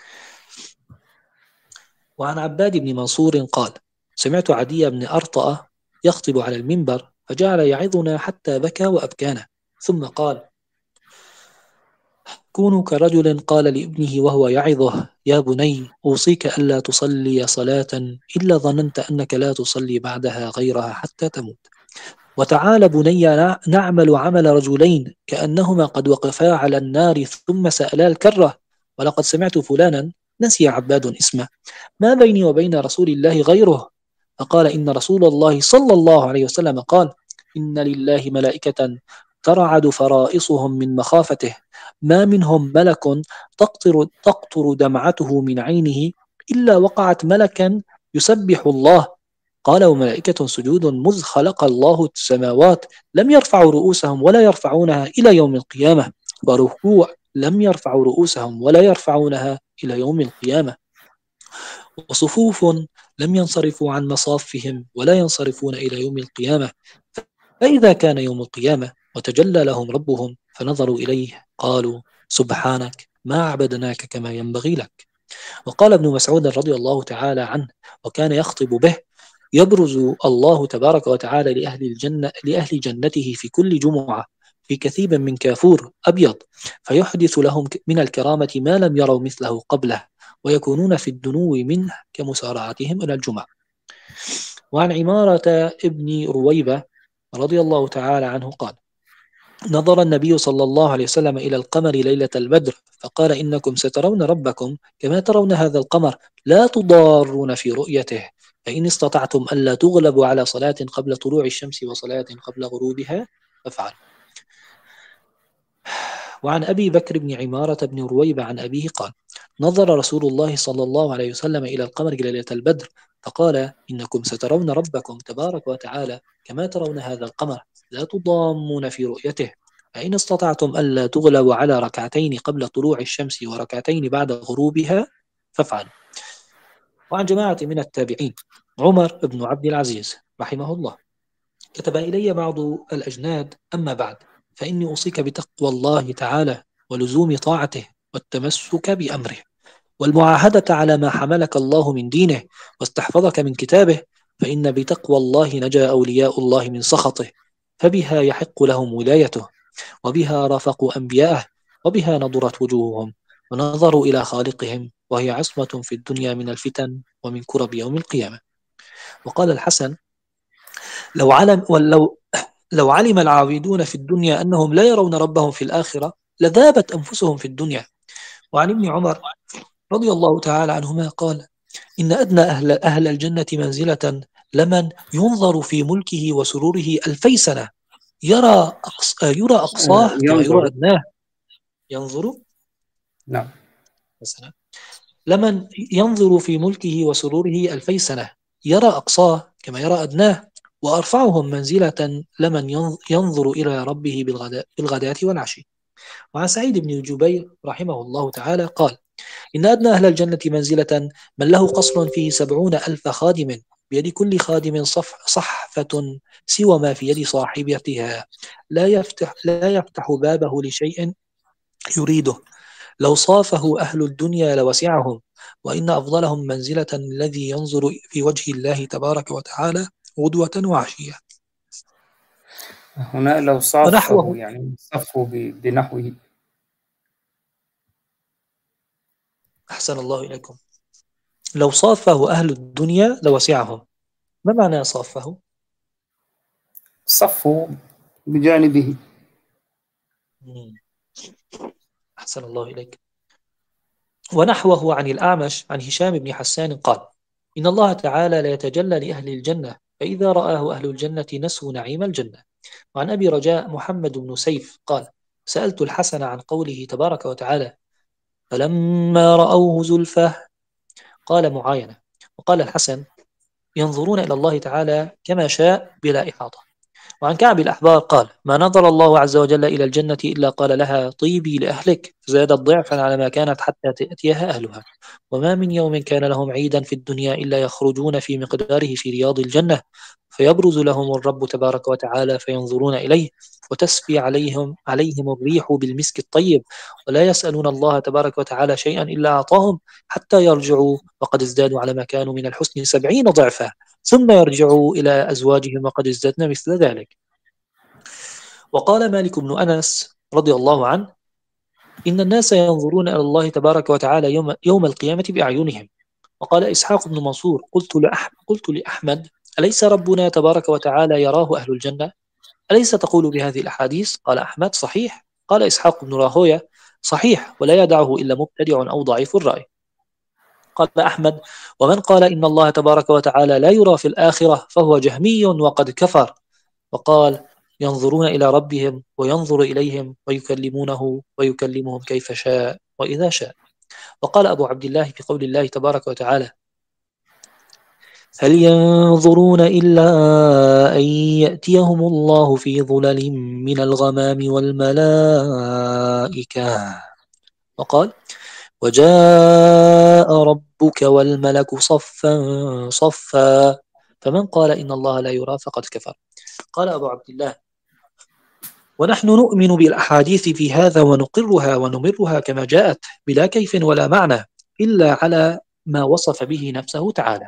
وعن عباد بن منصور قال سمعت عدي بن أرطأ يخطب على المنبر فجعل يعظنا حتى بكى وأبكانا ثم قال كونوا كرجل قال لابنه وهو يعظه يا بني أوصيك ألا تصلي صلاة إلا ظننت أنك لا تصلي بعدها غيرها حتى تموت. وتعال بني نعمل عمل رجلين كأنهما قد وقفا على النار ثم سألا الكرة ولقد سمعت فلانا نسي عباد اسمه ما بيني وبين رسول الله غيره. فقال إن رسول الله صلى الله عليه وسلم قال إن لله ملائكة ترعد فرائصهم من مخافته ما منهم ملك تقطر, تقطر دمعته من عينه إلا وقعت ملكا يسبح الله. قال وملائكة سجود مذ خلق الله السماوات لم يرفعوا رؤوسهم ولا يرفعونها إلى يوم القيامة وركوع لم يرفعوا رؤوسهم ولا يرفعونها إلى يوم القيامة وصفوف لم ينصرفوا عن مصافهم ولا ينصرفون إلى يوم القيامة. فإذا كان يوم القيامة وتجلى لهم ربهم فنظروا إليه قالوا سبحانك ما عبدناك كما ينبغي لك. وقال ابن مسعود رضي الله تعالى عنه وكان يخطب به يبرز الله تبارك وتعالى لأهل الجنة لأهل جنته في كل جمعة في كثيب من كافور أبيض فيحدث لهم من الكرامة ما لم يروا مثله قبله ويكونون في الدنو منه كمسارعتهم إلى الجمعة. وعن عمارة ابن رويبة رضي الله تعالى عنه قال نظر النبي صلى الله عليه وسلم إلى القمر ليلة البدر فقال إنكم سترون ربكم كما ترون هذا القمر لا تضارون في رؤيته فإن استطعتم ألا تغلبوا على صلاة قبل طلوع الشمس وصلاة قبل غروبها فافعلوا. وعن أبي بكر بن عمارة بن رويبة عن أبيه قال نظر رسول الله صلى الله عليه وسلم إلى القمر ليلة البدر فقال إنكم سترون ربكم تبارك وتعالى كما ترون هذا القمر لا تضامون في رؤيته فإن استطعتم ألا تغلبوا على ركعتين قبل طلوع الشمس وركعتين بعد غروبها فافعلوا. وعن جماعة من التابعين عمر بن عبد العزيز رحمه الله كتب إلي بعض الأجناد أما بعد فإني أوصيك بتقوى الله تعالى ولزوم طاعته والتمسك بأمره والمعاهدة على ما حملك الله من دينه واستحفظك من كتابه فإن بتقوى الله نجا أولياء الله من سخطه فبها يحق لهم ولايته وبها رافقوا أنبياءه وبها نضرت وجوههم ونظروا إلى خالقهم وهي عصمة في الدنيا من الفتن ومن كرب يوم القيامة. وقال الحسن لو علم ولو لو علم العابدون في الدنيا أنهم لا يرون ربهم في الآخرة لذابت أنفسهم في الدنيا. وعن ابن عمر رضي الله تعالى عنهما قال إن أدنى أهل, أهل الجنة منزلة لمن ينظر في ملكه وسروره ألفي سنة يرى أقص... يرى أقصاه كما يرى أدناه. ينظر نعم مثلا لمن ينظر في ملكه وسروره ألفي سنة يرى أقصاه كما يرى أدناه وأرفعهم منزلة لمن ينظر إلى ربه بالغداة والعشي. وعن سعيد بن جبير رحمه الله تعالى قال إن أدنى أهل الجنة منزلة من له قصر فيه سبعون ألف خادم بيد كل خادم صف صحفة سوى ما في يد صاحبتها لا يفتح, لا يفتح بابه لشيء يريده لو صافه أهل الدنيا لوسعهم وإن أفضلهم منزلة الذي ينظر في وجه الله تبارك وتعالى غدوة وعشية. هنا لو صافه يعني صفه بنحوه. أحسن الله إليكم. لو صافه أهل الدنيا لوسعهم. ما معنى صافه؟ صفه بجانبه. أحسن الله إليك. ونحوه عن الأعمش عن هشام بن حسان قال إن الله تعالى لا يتجلى لأهل الجنة فإذا رآه أهل الجنة نسوا نعيم الجنة. وعن أبي رجاء محمد بن سيف قال سألت الحسن عن قوله تبارك وتعالى فلما رأوه زلفة قال معاينة. وقال الحسن ينظرون إلى الله تعالى كما شاء بلا إحاطة. وعن كعب الأحبار قال ما نظر الله عز وجل إلى الجنة إلا قال لها طيبي لأهلك فزادت ضعفا على ما كانت حتى تأتيها أهلها وما من يوم كان لهم عيدا في الدنيا إلا يخرجون في مقداره في رياض الجنة فيبرز لهم الرب تبارك وتعالى فينظرون إليه وتسبي عليهم عليهم الريح بالمسك الطيب ولا يسألون الله تبارك وتعالى شيئا إلا أعطاهم حتى يرجعوا وقد ازدادوا على ما كانوا من الحسن سبعين ضعفا ثم يرجعوا إلى أزواجهم وقد ازددنا مثل ذلك. وقال مالك بن أنس رضي الله عنه إن الناس ينظرون إلى الله تبارك وتعالى يوم, يوم القيامة بأعينهم. وقال إسحاق بن منصور قلت لأحمد, قلت لأحمد أليس ربنا تبارك وتعالى يراه أهل الجنة؟ أليس تقول بهذه الأحاديث؟ قال أحمد صحيح. قال إسحاق بن راهوية صحيح، ولا يدعه إلا مبتدع أو ضعيف الرأي. قال أحمد ومن قال إن الله تبارك وتعالى لا يرى في الآخرة فهو جهمي وقد كفر. وقال ينظرون إلى ربهم وينظر إليهم ويكلمونه ويكلمهم كيف شاء وإذا شاء. وقال أبو عبد الله في قول الله تبارك وتعالى هل ينظرون إلا أن يأتيهم الله في ظلل من الغمام والملائكة. وقال وجاء ربك والملك صفا صفا فمن قال إن الله لا يرى فقد كفر. قال أبو عبد الله ونحن نؤمن بالأحاديث في هذا ونقرها ونمرها كما جاءت بلا كيف ولا معنى إلا على ما وصف به نفسه تعالى.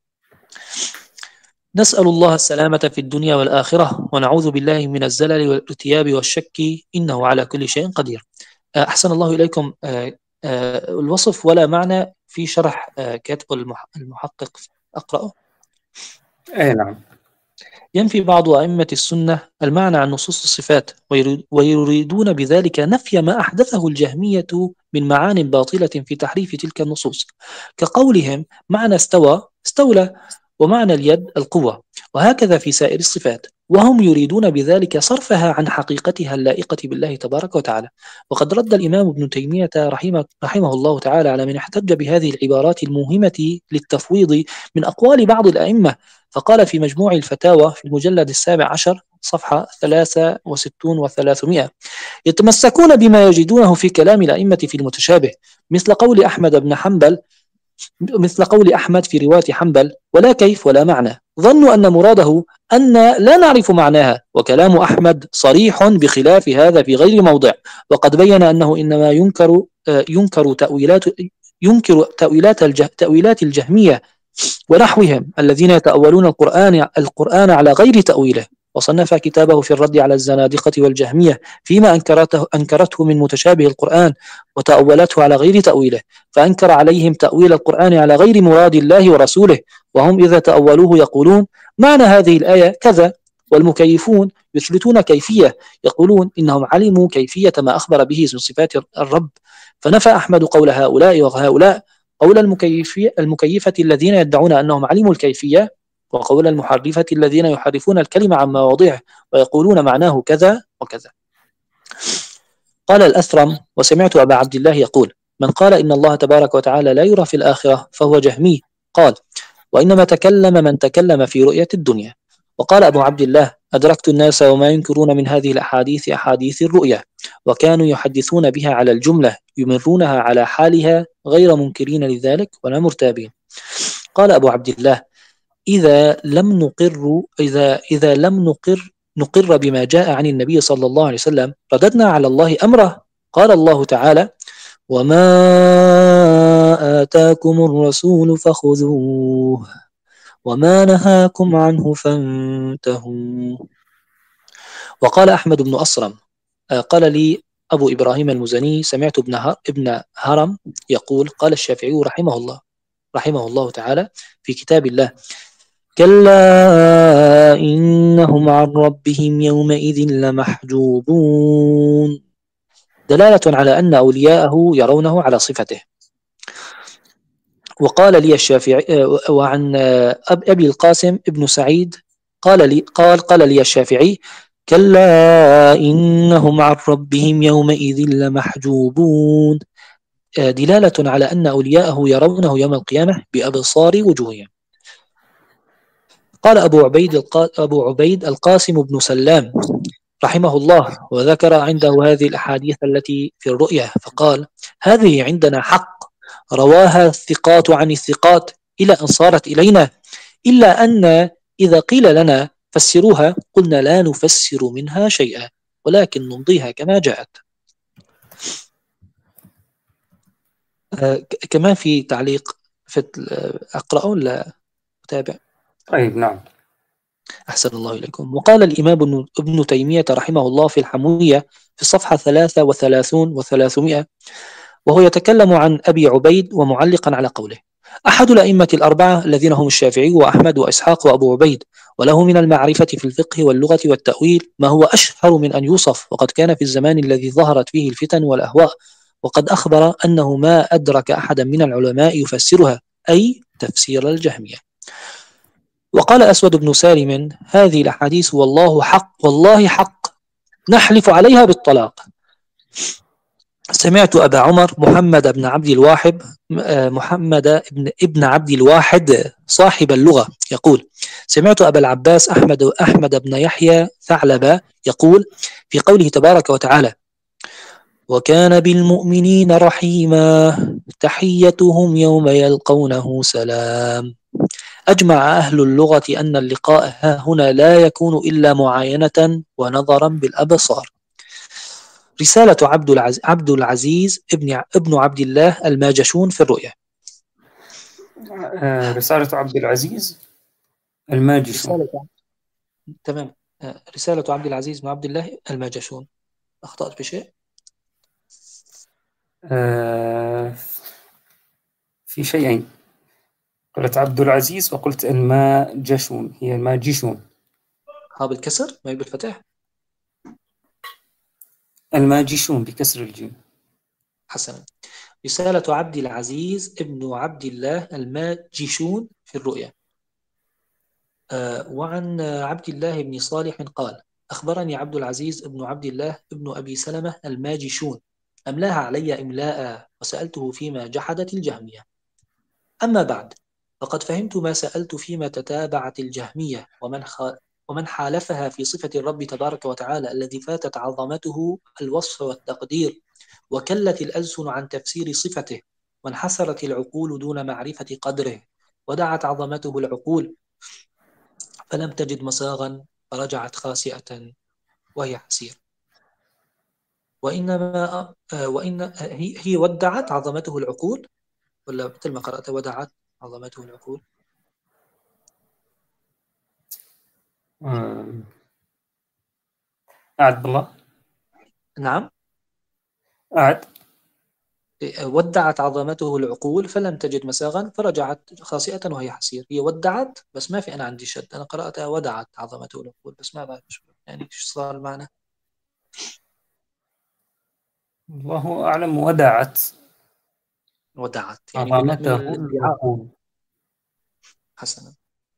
نسأل الله السلامة في الدنيا والآخرة ونعوذ بالله من الزلل والارتياب والشك إنه على كل شيء قدير. أحسن الله إليكم. الوصف ولا معنى في شرح كاتب المحقق أقرأه. أي نعم. ينفي بعض أئمة السنة المعنى عن نصوص الصفات ويريدون بذلك نفي ما أحدثه الجهمية من معان باطلة في تحريف تلك النصوص، كقولهم معنى استوى استولى ومعنى اليد القوة، وهكذا في سائر الصفات، وهم يريدون بذلك صرفها عن حقيقتها اللائقة بالله تبارك وتعالى. وقد رد الإمام ابن تيمية رحمه, رحمه الله تعالى على من احتج بهذه العبارات الموهمة للتفويض من أقوال بعض الأئمة، فقال في مجموع الفتاوى في المجلد السابع عشر صفحة ثلاثة وستون وثلاثمائة يتمسكون بما يجدونه في كلام الأئمة في المتشابه، مثل قول أحمد بن حنبل مثل قول أحمد في رواية حنبل ولا كيف ولا معنى، ظنوا أن مراده أن لا نعرف معناها، وكلام أحمد صريح بخلاف هذا في غير موضع، وقد بين أنه إنما ينكر ينكر تأويلات ينكر تأويلات الجه تأويلات الجهمية ونحوهم الذين يتأولون القرآن القرآن على غير تأويله. وصنف كتابه في الرد على الزنادقة والجهمية فيما أنكرته, أنكرته من متشابه القرآن وتأولته على غير تأويله، فأنكر عليهم تأويل القرآن على غير مراد الله ورسوله، وهم إذا تأولوه يقولون معنى هذه الآية كذا، والمكيفون يثبتون كيفية يقولون إنهم علموا كيفية ما أخبر به من صفات الرب. فنفى أحمد قول هؤلاء وهؤلاء، قول المكيفية, المكيفة الذين يدعون أنهم علموا الكيفية، وقول المحرفة الذين يحرفون الكلمة عن مواضعه ويقولون معناه كذا وكذا. قال الأثرم وسمعت أبا عبد الله يقول من قال إن الله تبارك وتعالى لا يرى في الآخرة فهو جهمي. قال وإنما تكلم من تكلم في رؤية الدنيا. وقال أبو عبد الله أدركت الناس وما ينكرون من هذه الأحاديث أحاديث الرؤيا، وكانوا يحدثون بها على الجملة يمرونها على حالها غير منكرين لذلك ولا مرتابين. قال أبو عبد الله إذا لم نقر إذا إذا لم نقر نقر بما جاء عن النبي صلى الله عليه وسلم رددنا على الله أمره. قال الله تعالى وما آتاكم الرسول فخذوه وما نهاكم عنه فانتهوا. وقال أحمد بن أصرم قال لي أبو إبراهيم المزني سمعت ابن ابن هرم يقول قال الشافعي رحمه الله رحمه الله تعالى في كتاب الله كلا إنهم عن ربهم يومئذ لمحجوبون، دلالة على أن أولياءه يرونه على صفته. وقال لي الشافعي وعن أبي القاسم ابن سعيد قال لي قال قال لي الشافعي كلا إنهم عن ربهم يومئذ لمحجوبون، دلالة على أن أولياءه يرونه يوم القيامة بأبصار وجوههم. قال أبو عبيد, القا... أبو عبيد القاسم بن سلام رحمه الله وذكر عنده هذه الأحاديث التي في الرؤية فقال هذه عندنا حق رواها الثقات عن الثقات إلى أن صارت إلينا، إلا أن إذا قيل لنا فسروها قلنا لا نفسر منها شيئا ولكن نمضيها كما جاءت. آه كمان في تعليق في أقرأ ولا أتابع؟ طيب نعم. أحسن الله إليكم. وقال الإمام ابن- ابن تيمية رحمه الله في الحموية في الصفحة ثلاثة وثلاثون وثلاثمائة، وهو يتكلم عن أبي عبيد ومعلقا على قوله: أحد الأئمة الأربعة الذين هم الشافعي وأحمد وإسحاق وأبو عبيد، وله من المعرفة في الفقه واللغة والتأويل ما هو أشهر من أن يوصف، وقد كان في الزمان الذي ظهرت فيه الفتن والأهواء، وقد أخبر أنه ما أدرك أحدا من العلماء يفسرها، أي تفسير الجهمية. وقال أسود بن سالم: هذه الأحاديث والله حق والله حق نحلف عليها بالطلاق. سمعت أبا عمر محمد بن عبد الواحد محمد بن ابن عبد الواحد صاحب اللغة يقول: سمعت أبا العباس أحمد أحمد بن يحيى ثعلبة يقول في قوله تبارك وتعالى: وكان بالمؤمنين رحيما تحيتهم يوم يلقونه سلام. أجمع أهل اللغة أن اللقاء ها هنا لا يكون إلا معاينة ونظرا بالأبصار. رسالة عبد العزيز, عبد العزيز ابن, ابن عبد الله الماجشون في الرؤيا. آه، رسالة عبد العزيز الماجشون. رسالة تمام. آه، رسالة عبد العزيز بن عبد الله الماجشون. أخطأت بشيء؟ آه، في شيئين، قلت عبد العزيز وقلت الماجشون، هي الماجشون. ها بالكسر ما هي بالفتح؟ الماجشون بكسر الجيم. حسنا. رسالة عبد العزيز ابن عبد الله الماجشون في الرؤيا. آه، وعن عبد الله بن صالح قال: أخبرني عبد العزيز ابن عبد الله ابن أبي سلمة الماجشون، أملاها علي إملاء، وسألته فيما جحدت الجهمية. أما بعد، فقد فهمت ما سألت فيما تتابعت الجهمية ومن, خ... ومن حالفها في صفة الرب تبارك وتعالى الذي فاتت عظمته الوصف والتقدير، وكلت الألسن عن تفسير صفته، وانحسرت العقول دون معرفة قدره، ودعت عظمته العقول فلم تجد مساغا، فرجعت خاسئة وهي حسير. وإنما وإن هي, هي ودعت عظمته العقول، ولا مثل ما قرأت ودعت عظمته العقول؟ آه، أعد بالله. نعم. أعد. ودعت عظمته العقول فلم تجد مساغا فرجعت خاسئة وهي حسير. هي ودعت بس ما في، أنا عندي شد، أنا قرأتها ودعت عظمته العقول بس ما بعرف شو يعني ايش صار المعنى. الله أعلم. ودعت ودعت يعني من عظمته الادعاء. العقول. حسنا.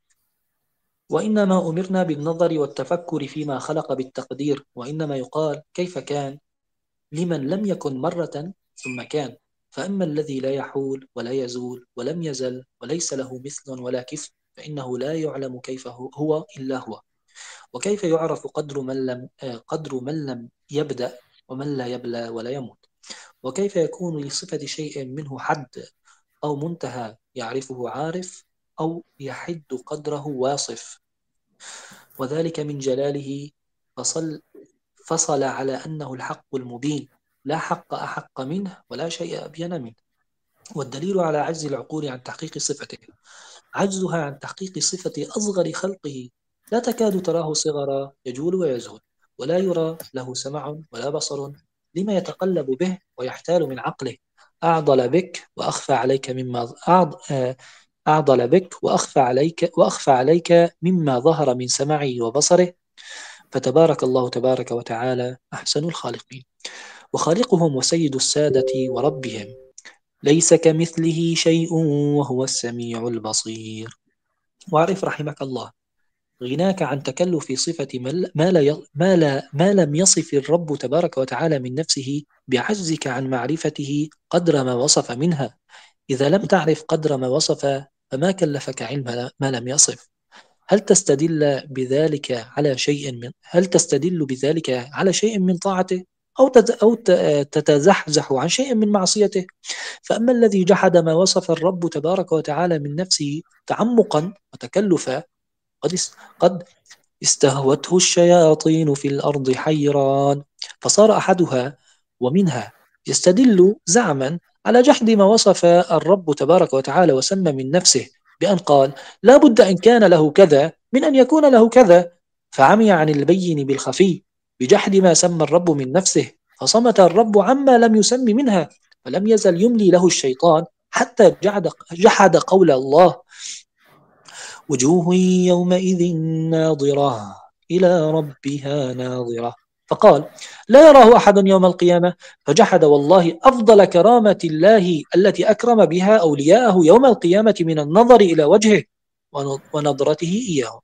وإنما أمرنا بالنظر والتفكر فيما خلق بالتقدير، وإنما يقال كيف كان لمن لم يكن مرة ثم كان، فأما الذي لا يحول ولا يزول ولم يزل وليس له مثل ولا كفء فإنه لا يعلم كيف هو إلا هو. وكيف يعرف قدر من لم قدر من لم يبدأ ومن لا يبلى ولا يموت؟ وكيف يكون لصفة شيء منه حد أو منتهى يعرفه عارف، أو يحد قدره واصف؟ وذلك من جلاله فصل فصل على أنه الحق المبين، لا حق أحق منه ولا شيء أبين منه. والدليل على عجز العقول عن تحقيق صفته عجزها عن تحقيق صفة أصغر خلقه، لا تكاد تراه صغرا يجول ويزول، ولا يرى له سمع ولا بصر، لما يتقلب به ويحتال من عقله. أعضل بك وأخفى عليك مما أعض... أعضل بك وأخفى عليك وأخفى عليك مما ظهر من سمعه وبصره، فتبارك الله تبارك وتعالى أحسن الخالقين. وخالقهم وسيد السادة وربهم ليس كمثله شيء وهو السميع البصير. واعرف رحمك الله غناك عن تكلف صفة ما, لا ما, لا ما لم يصف الرب تبارك وتعالى من نفسه، بعجزك عن معرفته قدر ما وصف منها. إذا لم تعرف قدر ما وصف فما كلفك علم ما لم يصف. هل تستدل بذلك على شيء من هل تستدل بذلك على شيء من طاعته، أو أو تتزحزح عن شيء من معصيته؟ فأما الذي جحد ما وصف الرب تبارك وتعالى من نفسه تعمقا وتكلفا، قد قد استهوته الشياطين في الأرض حيران، فصار أحدها ومنها يستدل زعما على جحد ما وصف الرب تبارك وتعالى وسمى من نفسه، بأن قال لا بد إن كان له كذا من أن يكون له كذا، فعمي عن البين بالخفي بجحد ما سمى الرب من نفسه، فصمت الرب عما لم يسم منها، فلم يزل يملي له الشيطان حتى جحد جحد قول الله: وجوه يومئذ ناظرة إلى ربها ناظرة. فقال: لا يراه أحد يوم القيامة، فجحد والله أفضل كرامة الله التي أكرم بها أولياءه يوم القيامة من النظر إلى وجهه ونظرته إياه،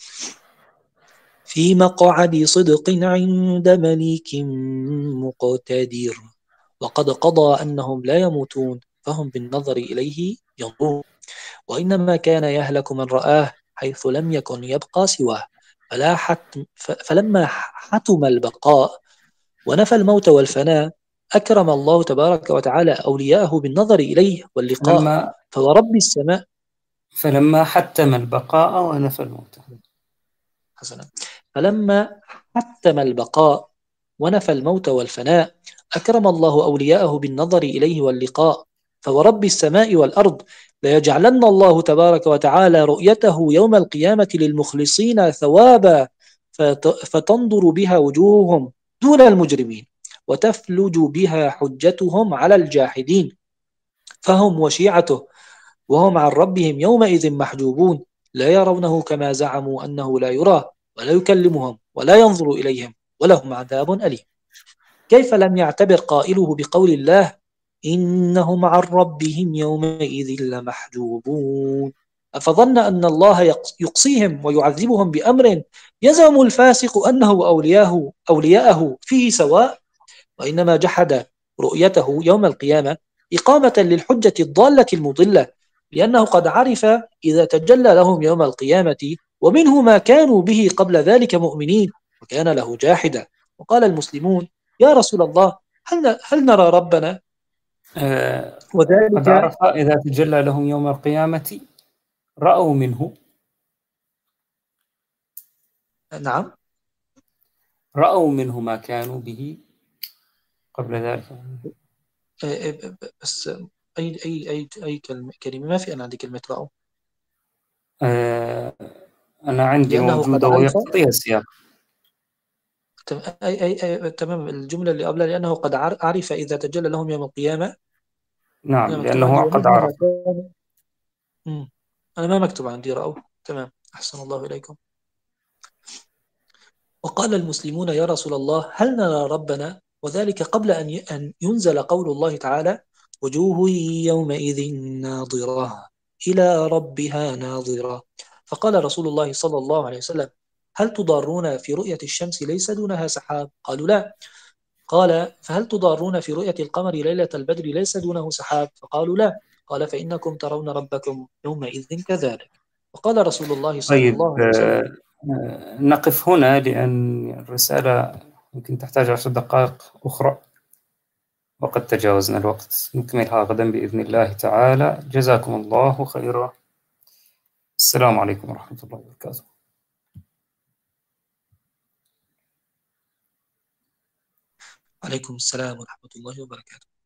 في مقعد صدق عند مليك مقتدر، وقد قضى أنهم لا يموتون فهم بالنظر إليه ينظرون، وإنما كان يهلك من رآه حيث لم يكن يبقى سواه، فلا حتم فلما حتم البقاء ونفى الموت والفناء أكرم الله تبارك وتعالى أولياءه بالنظر إليه واللقاء، فلما فورب السماء فلما حتم البقاء ونفى الموت. حسنا فلما حتم البقاء ونفى الموت والفناء أكرم الله أولياءه بالنظر إليه واللقاء، فورب السماء والأرض ليجعلن الله تبارك وتعالى رؤيته يوم القيامة للمخلصين ثوابا، فتنظر بها وجوههم دون المجرمين، وتفلج بها حجتهم على الجاحدين، فهم وشيعته وهم عن ربهم يومئذ محجوبون، لا يرونه كما زعموا أنه لا يرى ولا يكلمهم ولا ينظر إليهم ولهم عذاب أليم. كيف لم يعتبر قائله بقول الله: إنهم عن ربهم يومئذ لمحجوبون، أفظن أن الله يقصيهم ويعذبهم بأمر يزعم الفاسق أنه أولياءه, أولياءه فيه سواء، وإنما جحد رؤيته يوم القيامة إقامة للحجة الضالة المضلة، لأنه قد عرف إذا تجلى لهم يوم القيامة ومنه ما كانوا به قبل ذلك مؤمنين، وكان له جاحدا. وقال المسلمون: يا رسول الله، هل, هل نرى ربنا؟ آه وذلك قد عرف إذا تجلى لهم يوم القيامة رأوا منه. نعم، رأوا منه ما كانوا به قبل ذلك. بس أي أي أي أي كلمة كلمة ما في أنا عندي كلمة رأوا. آه أنا عندي لأنه موجودة قد عرف ويقتضيها السياق. أي أي أي تمام، الجملة اللي قبلها لأنه قد عرف إذا تجلى لهم يوم القيامة. نعم، أنا مكتوب عندي لأنه قد ومنه عرف. ما كان. مم. أنا ما مكتوب عندي رأوا. تمام، أحسن الله إليكم. وقال المسلمون: يا رسول الله، هل نرى ربنا؟ وذلك قبل أن ينزل قول الله تعالى: وجوه يومئذ ناظرة إلى ربها ناظرة. فقال رسول الله صلى الله عليه وسلم: هل تضارون في رؤية الشمس ليس دونها سحاب؟ قالوا: لا. قال: فهل تضارون في رؤية القمر ليلة البدر ليس دونه سحاب؟ فقالوا: لا. قال: فإنكم ترون ربكم يومئذ كذلك. وقال رسول الله صلى طيب، الله عليه وسلم: آه نقف هنا لأن الرسالة يمكن تحتاج عشر دقائق أخرى وقد تجاوزنا الوقت. نكملها غدا بإذن الله تعالى. جزاكم الله خيرا. السلام عليكم ورحمة الله وبركاته. عليكم السلام ورحمة الله وبركاته.